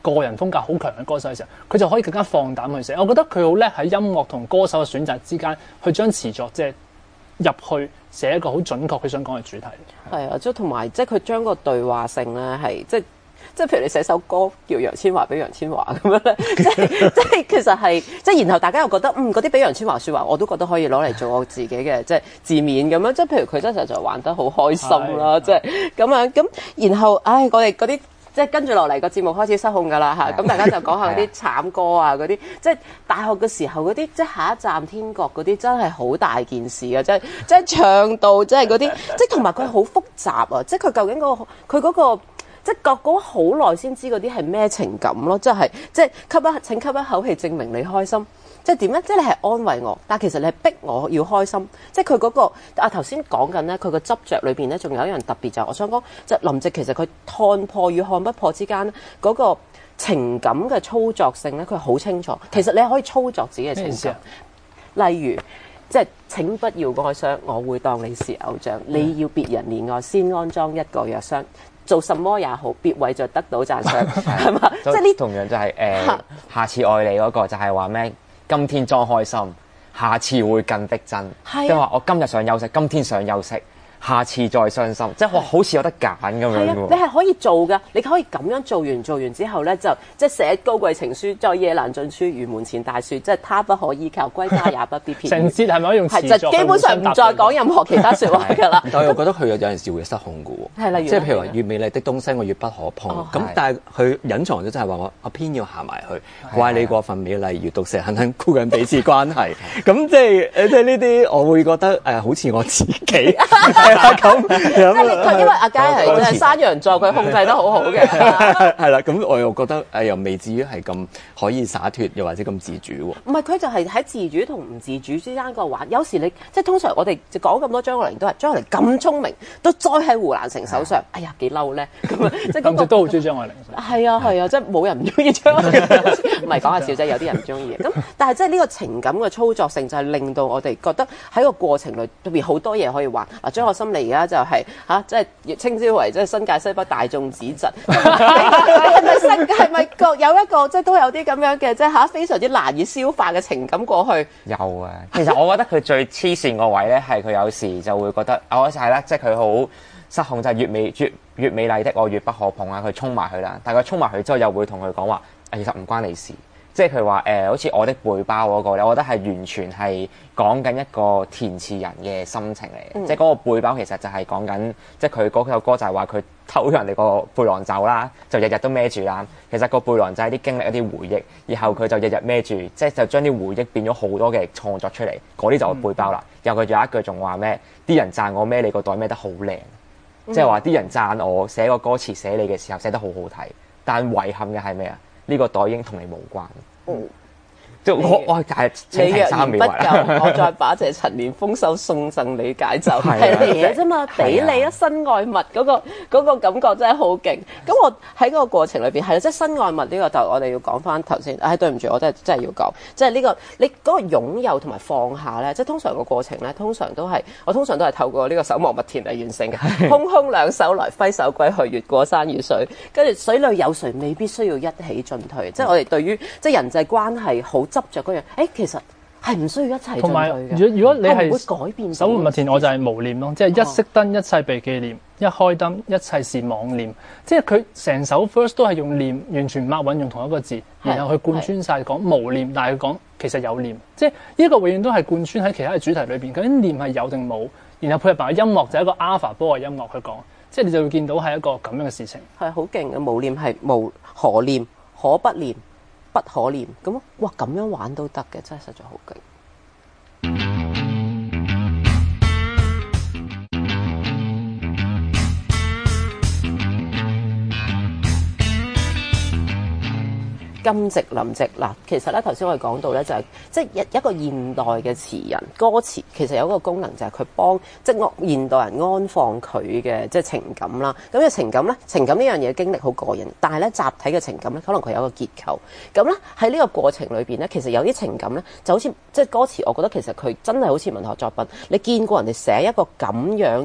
個人風格好強嘅歌手嘅時候，佢就可以更加放膽去寫。我覺得佢好叻喺音樂同歌手嘅選擇之間，去將詞作即係入去寫一個好準確佢想講嘅主題。 係啊，即係同埋即係佢將個對話性咧係即係。即係譬如你寫首歌叫楊千嬅俾楊千嬅咁樣咧，即係即係其實係即係然後大家又覺得嗯嗰啲俾楊千嬅説話我都覺得可以攞嚟做我自己嘅即係字面咁樣，即係譬如佢真係就玩得好開心啦，即係咁樣咁，然後唉我哋嗰啲即係跟住落嚟個節目開始失控㗎啦嚇，咁大家就講下嗰啲慘歌啊嗰啲，即係大學嘅時候嗰啲即係下一站天國嗰啲真係好大件事嘅，即係即係唱到即係嗰啲，即係同埋佢好複雜啊，即係佢究竟嗰個佢嗰個。即係覺嗰好耐先知嗰啲係咩情感咯，即係即係吸一請吸一口氣證明你開心，即係點咧？即係你係安慰我，但係其實你係逼我要開心。即係佢嗰個啊頭先講緊咧，佢個執着裏邊咧，仲有一樣特別就係我想講，即係林夕其實佢看破與看不破之間咧，嗰個情感嘅操作性咧，佢好清楚。其實你可以操作自己嘅情感，例如。即係請不要哀傷，我會當你是偶像。嗯、你要別人憐愛，先安裝一個藥箱。做什麼也好，別為着得到讚賞，係嘛？即係呢同樣就係、是、誒，呃、下次愛你嗰個就係話咩？今天裝開心，下次會更逼真。即係話我今日想休息，今天想休息。下次再傷心，即係好似有得揀咁樣喎。 你係可以做㗎，你可以咁樣做完，做完之後咧就即係寫高貴情書，再夜闌盡處如門前大樹，即係他不可依靠，歸家也不必偏。 成節係咪可以用詞作？ 係就基本上唔再講任何其他説話㗎啦。 但係我覺得佢有有陣時會失控㗎喎。 係例如， 即係譬如話越美麗的東西我越不可碰。咁、哦、但係佢隱藏咗，即係話我我偏要行埋去，怪你過分美麗，閱讀時狠狠箍緊彼此關係。咁即係誒，即係呢啲我會覺得誒、呃，好似我自己係啦咁。即係你，因為阿佳係即係山羊座，佢控制得好好嘅。 係啦，咁我又覺得誒又未至於係咁可以灑脱，又或者咁自主喎。 唔係，佢就係喺自主同唔自主之間個玩。有時你即係通常我哋就講咁多張愛玲都係張愛玲咁聰明，都栽喺胡蘭成手上。哎呀，幾嬲咧！咁啊，即係咁都好中意張愛玲。 係啊係啊，即係冇人唔中意張愛玲。唔係講下笑啫，有啲人唔中意嘅。咁但係即係呢個情感嘅操作性就係令到我哋覺得喺個過程裏特別好多嘢可以玩。嗱，張學森你而家就係、是。嚇、啊！即係稱之為即係新界西北大眾指疾，係咪新係咪個有一個即係都有啲咁樣嘅即係嚇非常之難以消化嘅情感過去？ 有啊，其實我覺得佢最黐線個位咧係佢有時就會覺得，我就係啦，即係佢好失控，就係、是、越美越越美麗的我越不可碰啊！佢衝埋去啦，但係佢衝埋去之後又會同佢講話，其實唔關你事。即係佢話誒，好似我的背包嗰、那個咧，我覺得係完全係講緊一個填詞人嘅心情嚟嘅。嗯、即係嗰個背包其實就係講緊，即係佢嗰首歌就係話佢偷咗人哋個背囊走啦，就日日都孭住啦。其實個背囊就係啲經歷一啲回憶，然後佢就日日孭住，即係就將啲回憶變咗好多嘅創作出嚟。嗰啲就係背包啦。然後佢有一句仲話咩？啲人讚我孭你個袋孭得好靚，嗯、即係話啲人讚我寫個歌詞寫你嘅時候寫得好好睇。但遺憾嘅係咩啊？呢個袋已經同你無關。嗯，即係我我係請提三秒啦。 我再把這陳年豐收送贈你解咒，係嚟啫嘛，俾你啊！身外物嗰、嗰個嗰個感覺真係好勁。咁我喺嗰個過程裏邊係啦，即係身外物呢個就我哋要講翻頭先。唉，對唔住，我真係真係要講，即係呢個你嗰個擁有同埋放下咧，即係通常個過程咧，通常都係我通常都係透過呢個手磨麥田嚟完成嘅。空空兩手來揮手歸去，越過山與水，跟住水裏有誰未必需要一起進退。即係我哋對於即係人際關係好執着嗰樣，誒其實係唔需要一齊進退嘅。同埋， 如果如果你係會改變手磨麥田，我就係無念咯，即係一熄燈一切被紀念，一開燈一切是妄念。即係佢成首 verse 都係用念，完全抹韻用同一個字，然後去貫穿晒講無念，但係佢講其實有念。即係呢個永遠都係貫穿喺其他嘅主題裏邊。究竟念係有定冇？然後配合埋音樂就係一個 alpha 波嘅音樂去講，即係你就會見到係一個咁樣嘅事情。 係好勁嘅，無念係無可念，可不念。不可念咁，哇咁樣玩都得嘅，真係實在好勁。金夕林夕嗱，其實咧頭先我哋講到咧就係、是、即係一一個現代嘅詞人，歌詞其實有一個功能就係佢幫即係現代人安放佢嘅即係情感啦。咁嘅情感咧，情感呢樣嘢經歷好個人，但係咧集體嘅情感咧，可能佢有一個結構。咁咧喺呢個過程裏邊咧，其實有啲情感咧就好似即係歌詞，我覺得其實佢真係好似文學作品。你見過人哋寫一個咁樣嘅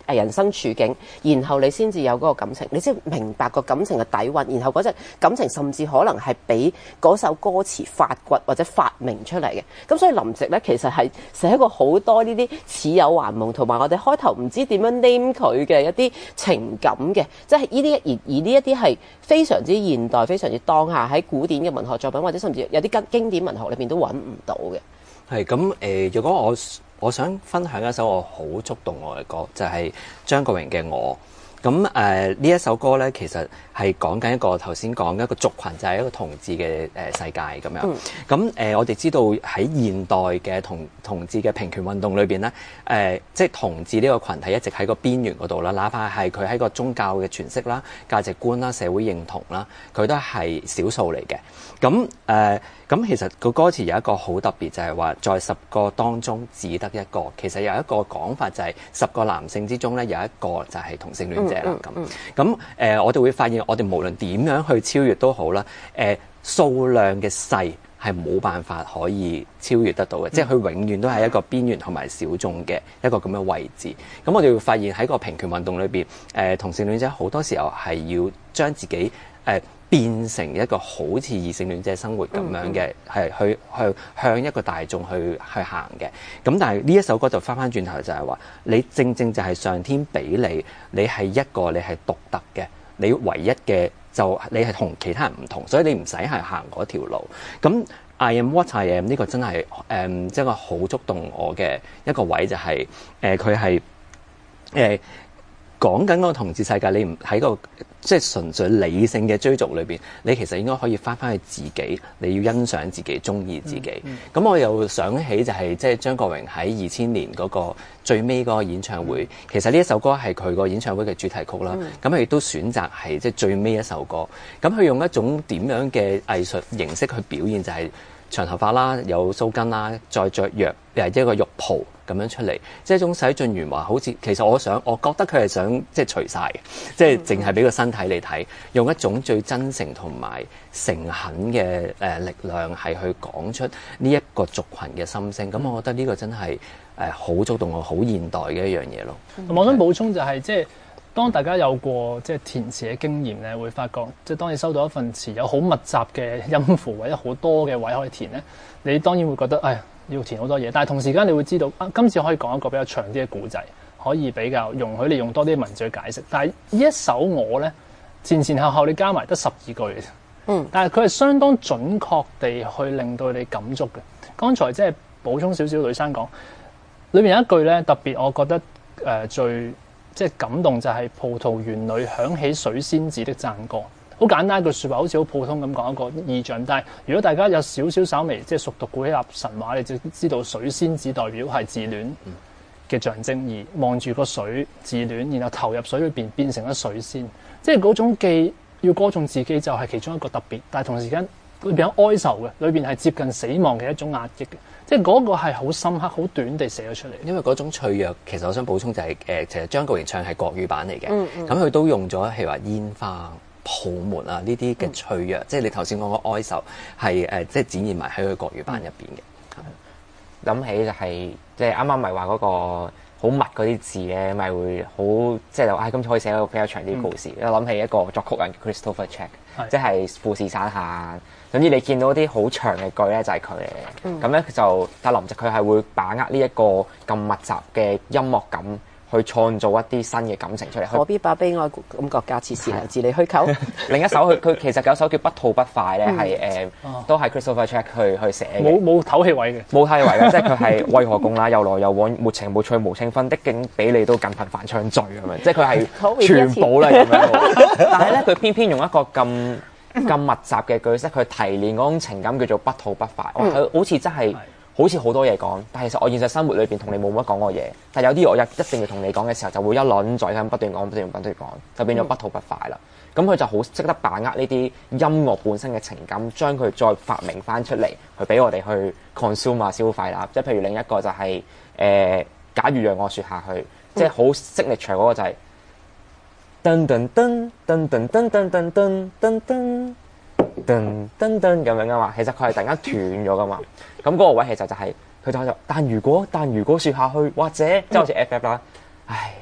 誒人生處境，然後你先至有嗰個感情，你先明白個感情嘅底蘊，然後嗰隻感情甚至可能係俾嗰首歌詞發掘或者發明出嚟嘅。咁所以林夕咧其實係寫過好多呢啲似有還夢，同埋我哋開頭唔知點樣 name 佢嘅一啲情感嘅，即係呢啲而而呢一啲係非常之現代、非常之當下喺古典嘅文學作品，或者甚至有啲經典文學裏邊都揾唔到嘅。 係咁誒，如果我我想分享一首我好觸動我嘅歌，就係、是、張國榮嘅《我》。咁誒呢一首歌咧，其實係講緊一個頭先講一個族群，就係、是、一個同志嘅誒世界咁樣。咁誒、嗯呃、我哋知道喺現代嘅同同志嘅平權運動裏邊咧，誒、呃、即係同志呢個群體一直喺個邊緣嗰度啦，哪怕係佢喺個宗教嘅詮釋啦、價值觀啦、社會認同啦，佢都係少數嚟嘅。咁誒咁其實個歌詞有一個好特別，就係、是、話在十個當中只得一個。其實有一個講法就係十個男性之中咧，有一個就係同性戀者啦。咁咁誒，我哋會發現我哋無論點樣去超越都好啦。誒、呃、數量嘅細係冇辦法可以超越得到嘅，嗯、即係佢永遠都係一個邊緣同埋小眾嘅一個咁嘅位置。咁我哋會發現喺個平權運動裏邊，誒、呃、同性戀者好多時候係要將自己誒、呃變成一個好似異性戀者生活咁樣嘅，係、嗯、去去向一個大眾去去行嘅。咁但係呢一首歌就翻翻轉頭就係話，你正正就係上天俾你，你係一個你係獨特嘅，你唯一嘅就你係同其他人唔同，所以你唔使係行嗰條路。咁 I am what I am 呢個真係誒，即係個好觸動我嘅一個位就係誒佢係誒講緊嗰個同志世界，你唔喺個即係純粹理性嘅追逐裏邊，你其實應該可以翻返去自己，你要欣賞自己，中意自己。咁、嗯嗯、我又想起就係即係張國榮喺二千年嗰個最尾嗰個演唱會，其實呢一首歌係佢個演唱會嘅主題曲啦。咁佢亦都選擇係即係最尾一首歌。咁佢用一種點樣嘅藝術形式去表現，就係、是、長頭髮啦，有鬚根啦，再着藥又係一個浴袍咁樣出嚟，即係一種洗盡鉛華。好似其實我想，我覺得佢係想即係除晒嘅，即係淨係俾個身體嚟睇，用一種最真誠同埋誠懇嘅誒力量，係去講出呢一個族群嘅心聲。咁我覺得呢個真係誒好觸動我，好現代嘅一樣嘢咯。 嗯、我想補充就係、是、即係當大家有過即係填詞嘅經驗咧，會發覺即係當你收到一份詞有好密集嘅音符或者好多嘅位可以填咧，你當然會覺得哎呀〜要填好多嘢，但係同時間你會知道啊，今次可以講一個比較長啲嘅故仔，可以比較容許你用多啲文字去解釋。但係呢一首我咧，前前後後你加埋得十二句嘅啫。嗯，但係佢係相當準確地去令到你感觸嘅。剛才即係補充少少，呂生講裏面有一句咧特別，我覺得誒、呃、最即係感動就係葡萄園裏響起水仙子的讚歌。好簡單一句説話，好似好普通咁講一個意象。但係如果大家有少少稍微即係熟讀古希臘神話，你就知道水仙子代表係自戀嘅象徵，而望住個水自戀，然後投入水裏邊變成咗水仙，即係嗰種既要歌頌自己就係其中一個特別，但係同時間裏邊有哀愁嘅，裏邊係接近死亡嘅一種壓抑嘅，即係嗰個係好深刻、好短地寫咗出嚟。 因為嗰種脆弱，其實我想補充就係、是、誒、呃，其實張國榮唱係國語版嚟嘅，咁佢、嗯嗯、都用咗譬如話煙花、泡沫啊呢啲嘅脆弱，嗯、即係你頭先講個哀愁係誒、呃，即係展現埋喺佢國語版入邊嘅。 諗、嗯、起就係、是、即係啱啱咪話嗰個好密嗰啲字咧，咪會好即係就唉，今次可以寫一個比較長啲故事。我諗、嗯、起一個作曲人 Christopher Check，是即係富士山下。總之你見到啲好長嘅句咧，就係佢嚟嘅。咁咧、嗯、就但林夕佢係會把握呢一個咁密集嘅音樂感，去創造一啲新嘅感情出嚟。 何必把悲哀感覺加似是來自你虛構？ 另一首佢佢其實有首叫不吐不快咧，係誒、嗯呃、都係 Christopher Check 去去寫嘅。冇冇唞氣位嘅， 冇唞氣位嘅，即係佢係為何共那又來又往，沒情沒趣無情分的竟比你都更頻繁唱醉咁樣，即係佢係全部啦咁樣。但係咧，佢偏偏用一個咁咁密集嘅句式，佢提煉嗰種情感叫做不吐不快。佢、嗯、好似真係。好似好多嘢講，但係其實我現實生活裏邊同你冇乜講過嘢，但係有啲我一一定要同你講嘅時候，就會一輪再咁不斷講、不斷不斷講，就變咗不吐不快啦。咁佢、嗯、就好識得把握呢啲音樂本身嘅情感，將佢再發明翻出嚟，去俾我哋去 consume 啊消費啦。即係譬如另一個就係、是、誒、呃，假如讓我説下去，即係好 signature 嗰個就係噔噔噔噔噔噔噔噔噔噔噔。噔噔噔咁樣噶嘛，其實佢係突然間斷咗噶嘛，咁嗰個位其實就係、是、佢就就，但如果但如果説下去，或者即係好似 F F 啦，唉，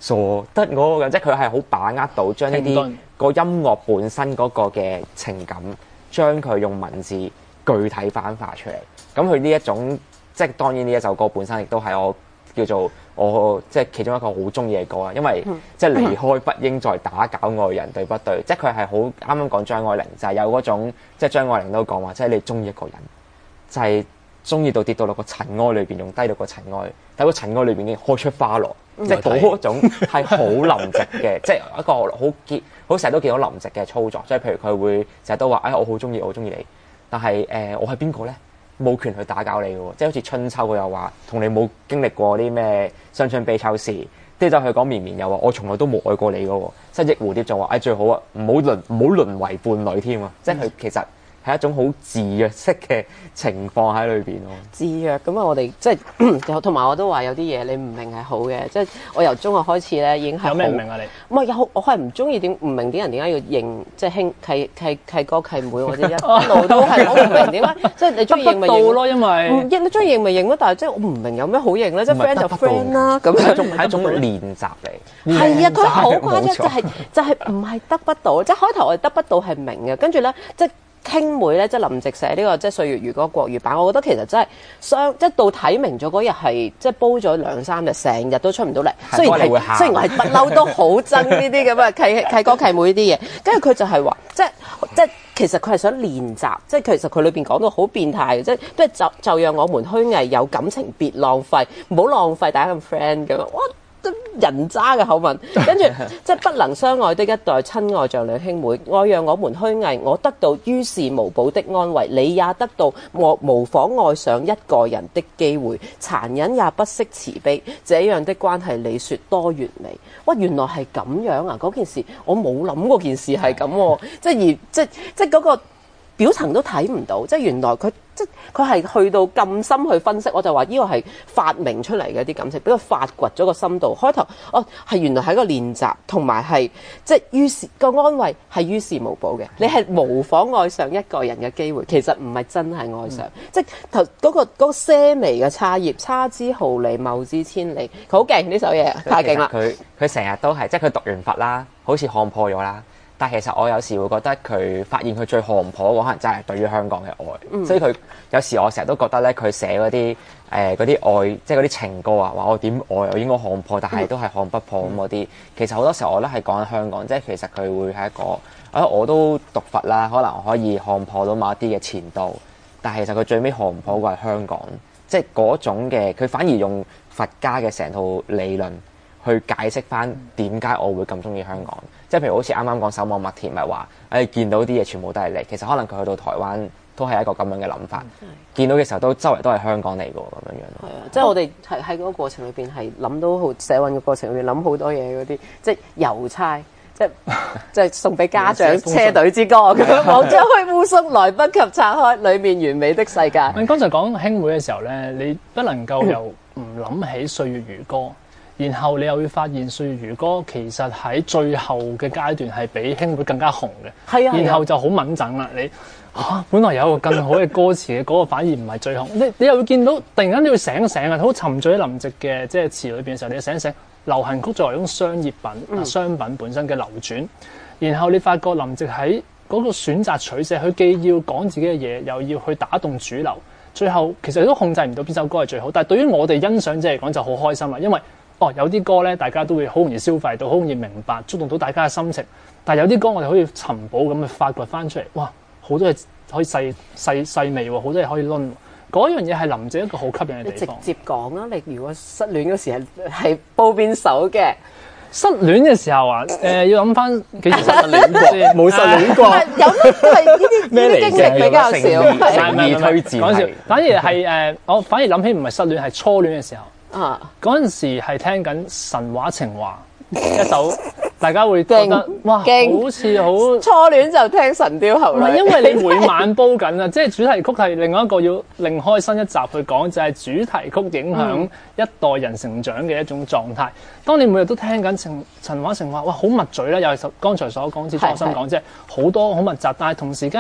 傻得我嘅，即係佢係好把握到將呢啲個音樂本身嗰個嘅情感，將佢用文字具體翻化出嚟。咁佢呢一種，即係當然呢一首歌本身亦都係我叫做我即係其中一個好中意嘅歌啦。因為、嗯、即係離開不應再打攪愛人，對不對？即係佢係好啱啱講張愛玲，就係、是、有嗰種即係張愛玲都講話，即係你中意一個人，就係中意到跌到落個塵埃裏邊，用低到個塵埃，喺個塵埃裏邊已經開出花來。即係嗰種係好林夕嘅，即係一個好見，好成日都見到林夕嘅操作。即係譬如佢會成日都話：哎，我好中意，我好中意你。但係誒、呃，我係邊個咧？冇權去打攪你嘅喎。即係好似春秋佢又話，同你冇經歷過啲咩傷春悲秋事。跟住就佢講綿綿又話，我從來都冇愛過你嘅喎。即係翼蝴蝶就話：哎，最好啊，唔好淪唔好淪為伴侶添啊！即係佢其實。係一種好自虐式嘅情況喺裏邊咯。 自虐咁啊！我哋即係同埋我都話有啲嘢你唔明係好嘅，即係我由中學開始咧已經係有咩唔明啊？你唔係有我係唔中意點唔明啲人點解要認即係兄契契契哥契妹或者一路都係我唔明點解即係你中意認咪認咯，因為唔認你中意認咪認咯，但係即係我唔明有咩好認咧，即係 friend 就 friend 啦咁樣， 係一種練習嚟。 係啊，佢好誇張，就係就係唔係得不到，即係開頭我哋得不到係明嘅，跟住咧即係。兄妹咧，即係林夕寫呢個即係《歲月如歌》國語版，我覺得其實真係相即係到睇明咗嗰日係即係煲咗兩三日，成日都出唔到嚟。雖然係雖然我係不嬲都好憎呢啲咁嘅契契哥契妹呢啲嘢，跟住佢就係話即係即係其實佢係想練習，即係其實佢裏邊講到好變態嘅，即係即係就就讓我們虛偽有感情，別浪費，唔好浪費大家咁 friend 咁樣。哇！人渣嘅口吻，跟住即係不能相愛的一代，親愛像兩兄妹，愛讓我們虛偽，我得到於事無補的安慰，你也得到我無妨愛上一個人的機會，殘忍也不失慈悲，這樣的關係你說多完美？哇！原來係咁樣啊！嗰件事我冇諗過件事係咁，即係而即係即係嗰個表層都睇唔到，即係原來佢。即係佢係去到咁深去分析，我就話呢個係發明出嚟嘅啲感情，俾佢發掘咗個深度。開頭哦係原來係一個練習，同埋係即係於是個安慰係於事無補嘅。你係模仿愛上一個人嘅機會，其實唔係真係愛上。嗯、即係頭嗰個嗰、嗰個些微嘅差異，差之毫厘，謬之千里。佢好勁呢首嘢，太勁啦！ 佢佢成日都係即係佢讀完佛啦，好似看破咗啦。但係其實我有時會覺得佢發現佢最看破嗰可能真係對於香港嘅愛，嗯、所以佢有時我成日都覺得咧，佢寫嗰啲誒嗰啲愛，即係嗰啲情歌啊，話我點愛我應該看破，但係都係看不破咁嗰啲。其實好多時候我覺得係講緊香港，即係其實佢會係一個啊，我都讀佛啦，可能可以看破到某一啲嘅前度，但係其實佢最尾看唔破嗰係香港，即係嗰種嘅佢反而用佛家嘅成套理論去解釋翻點解我會咁中意香港。即係譬如好似啱啱講守望麥田，咪話誒見到啲嘢全部都係你，其實可能佢去到台灣都係一個咁樣嘅諗法。嗯、見到嘅時候都周圍都係香港嚟㗎喎，咁樣樣。係啊，即係我哋係喺嗰個過程裏邊係諗到好寫運嘅過程裏邊諗好多嘢嗰啲，即係郵差，即係即係送俾家長車隊之歌咁樣，望將去烏宿來不及拆開裡面完美的世界。 你剛才講兄妹嘅時候咧，你不能夠又唔諗起歲月如歌。然後你又會發現《歲月如歌》其實喺最後嘅階段係比兄妹更加紅嘅， 係啊， 然後就好敏感啦。你啊，本來有一個更好嘅歌詞嘅嗰個反而唔係最紅。你你又會見到突然間你會醒一醒啊，好沉醉喺林夕嘅即係詞裏邊嘅時候，你醒一醒。流行曲作為一種商業品，嗯、商品本身嘅流轉，然後你發覺林夕喺嗰個選擇取捨，佢既要講自己嘅嘢，又要去打動主流，最後其實都控制唔到邊首歌係最好。但係對於我哋欣賞者嚟講就好開心啦，因為哦，有啲歌咧，大家都會好容易消費到，好容易明白，觸動到大家嘅心情。但係有啲歌我哋可以尋寶咁去發掘翻出嚟，哇！好多嘢可以細細細味喎，好多嘢可以攆。嗰樣嘢係林夕一個好吸引嘅地方。 你直接講啦，你如果失戀嗰時係係煲邊首嘅？ 失戀嘅時候啊，誒、呃、要諗翻幾時失戀過先，冇失戀過。 有咩都係呢啲呢啲經歷比較少， 誠意推薦。 講笑，反而係誒、呃，我反而諗起唔係失戀，係初戀嘅時候。啊！嗰陣時係聽緊《神話情話》一首，大家會覺得哇，好似好初戀就聽《神雕俠侶》。 唔係因為你每晚煲緊啊，即係主題曲係另外一個要另開新一集去講，就係、是、主題曲影響一代人成長嘅一種狀態。嗯、當你每日都聽緊《神神話情話》，哇，好密嘴啦！又係剛才所講，似創新講，即係好多好密集，但係同時間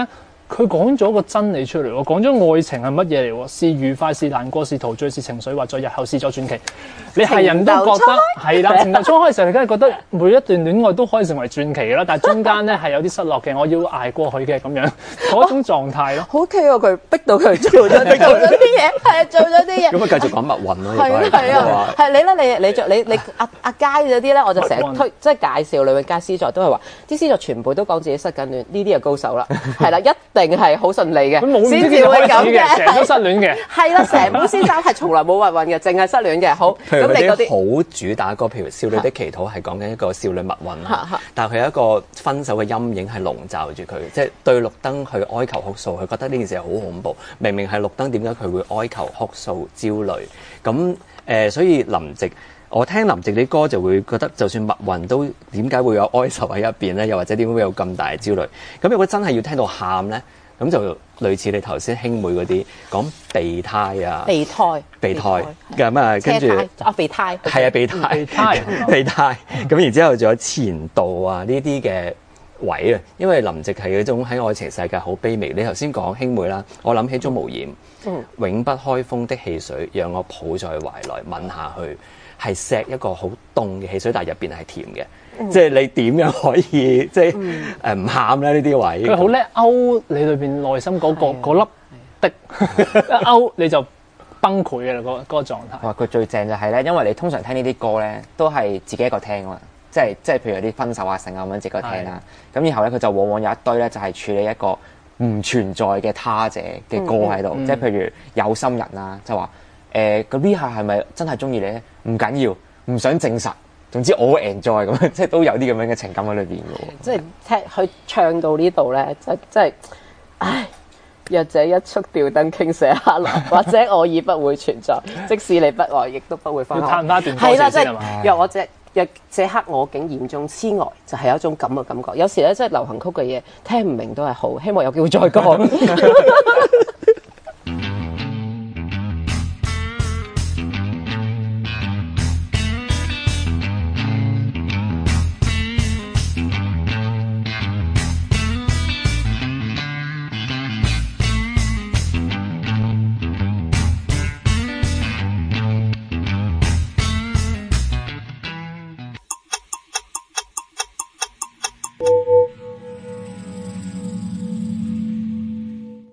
佢講咗個真理出嚟喎，講咗愛情係乜嘢嚟喎？是愉快，是難過，是陶醉，是情緒，或在日後是咗傳奇。你係人都覺得係啦，情竇初開嘅時候，你梗係覺得每一段戀愛都可以成為傳奇㗎啦。但係中間咧係有啲失落嘅，我要捱過去嘅咁樣嗰種狀態咯。 好 K 喎，佢逼到佢做咗做咗啲嘢，係啊，做咗啲嘢。 咁啊，繼續講密運咯， 係啊係啊，係你咧，你你做你你阿阿佳嗰啲咧，我就成日推即係介紹女永佳詩作，都係話啲詩作全部都講自己失緊戀，呢啲就高手啦，係啦，一定係好順利嘅，先至會咁嘅， 成日都失戀嘅， 係啦，成本先生係從來冇密運嘅，淨係失戀嘅。好， 譬如咁你嗰啲好主打歌，譬如《少女的祈禱》係講緊一個少女密運啦，但係佢有一個分手嘅陰影係籠罩住佢，即係對綠燈去哀求哭訴，佢覺得呢件事係好恐怖。明明係綠燈，點解佢會哀求哭訴焦慮？咁誒、呃，所以林夕。我聽林夕啲歌就會覺得，就算密運都點解會有哀愁喺入邊咧？又或者點解會有咁大嘅焦慮？咁如果真係要聽到喊咧，咁就類似你頭先兄妹嗰啲講備胎啊， 備胎， 備胎咁啊，跟住啊備胎， 係啊備胎，備胎，備胎。咁然之後仲有前度啊呢啲嘅位啊，因為林夕係嗰種喺愛情世界好卑微。你頭先講兄妹啦，我諗起鍾無艷，嗯、永不開封的汽水，讓我抱在懷內吻下去。係錫一個好凍嘅汽水，但係入邊係甜嘅，嗯、即係你點樣可以即係誒唔喊咧？呢啲位佢好叻勾你裏邊內心嗰、嗰個嗰粒的，一勾你就崩潰嘅啦，嗰、嗰、嗰個狀態。 哇！佢最正就係咧，因為你通常聽呢啲歌咧，都係自己一個聽啊嘛，即係即係譬如有啲分手啊、成啊咁樣自己一個聽啦。咁的然後咧，佢就往往有一堆咧，就係處理一個唔存在嘅他者嘅歌喺度，嗯嗯、即係譬如有心人啊，就話。誒咁呢下係咪真係中意你咧？唔緊要，唔想證實。總之我好 enjoy 咁，即係都有啲咁樣嘅情感喺裏邊嘅喎。 即係聽佢唱到呢度咧，即即係，唉，若這一束吊燈傾瀉下來，或者我已不會存在，即使你不愛，亦都不會分開。 要嘆翻段歌係啦，即先係嘛？ 係若我這若這刻我竟嚴重痴呆，就係有一種咁嘅感覺。有時咧，即係流行曲嘅嘢聽唔明都係好，希望有機會再講。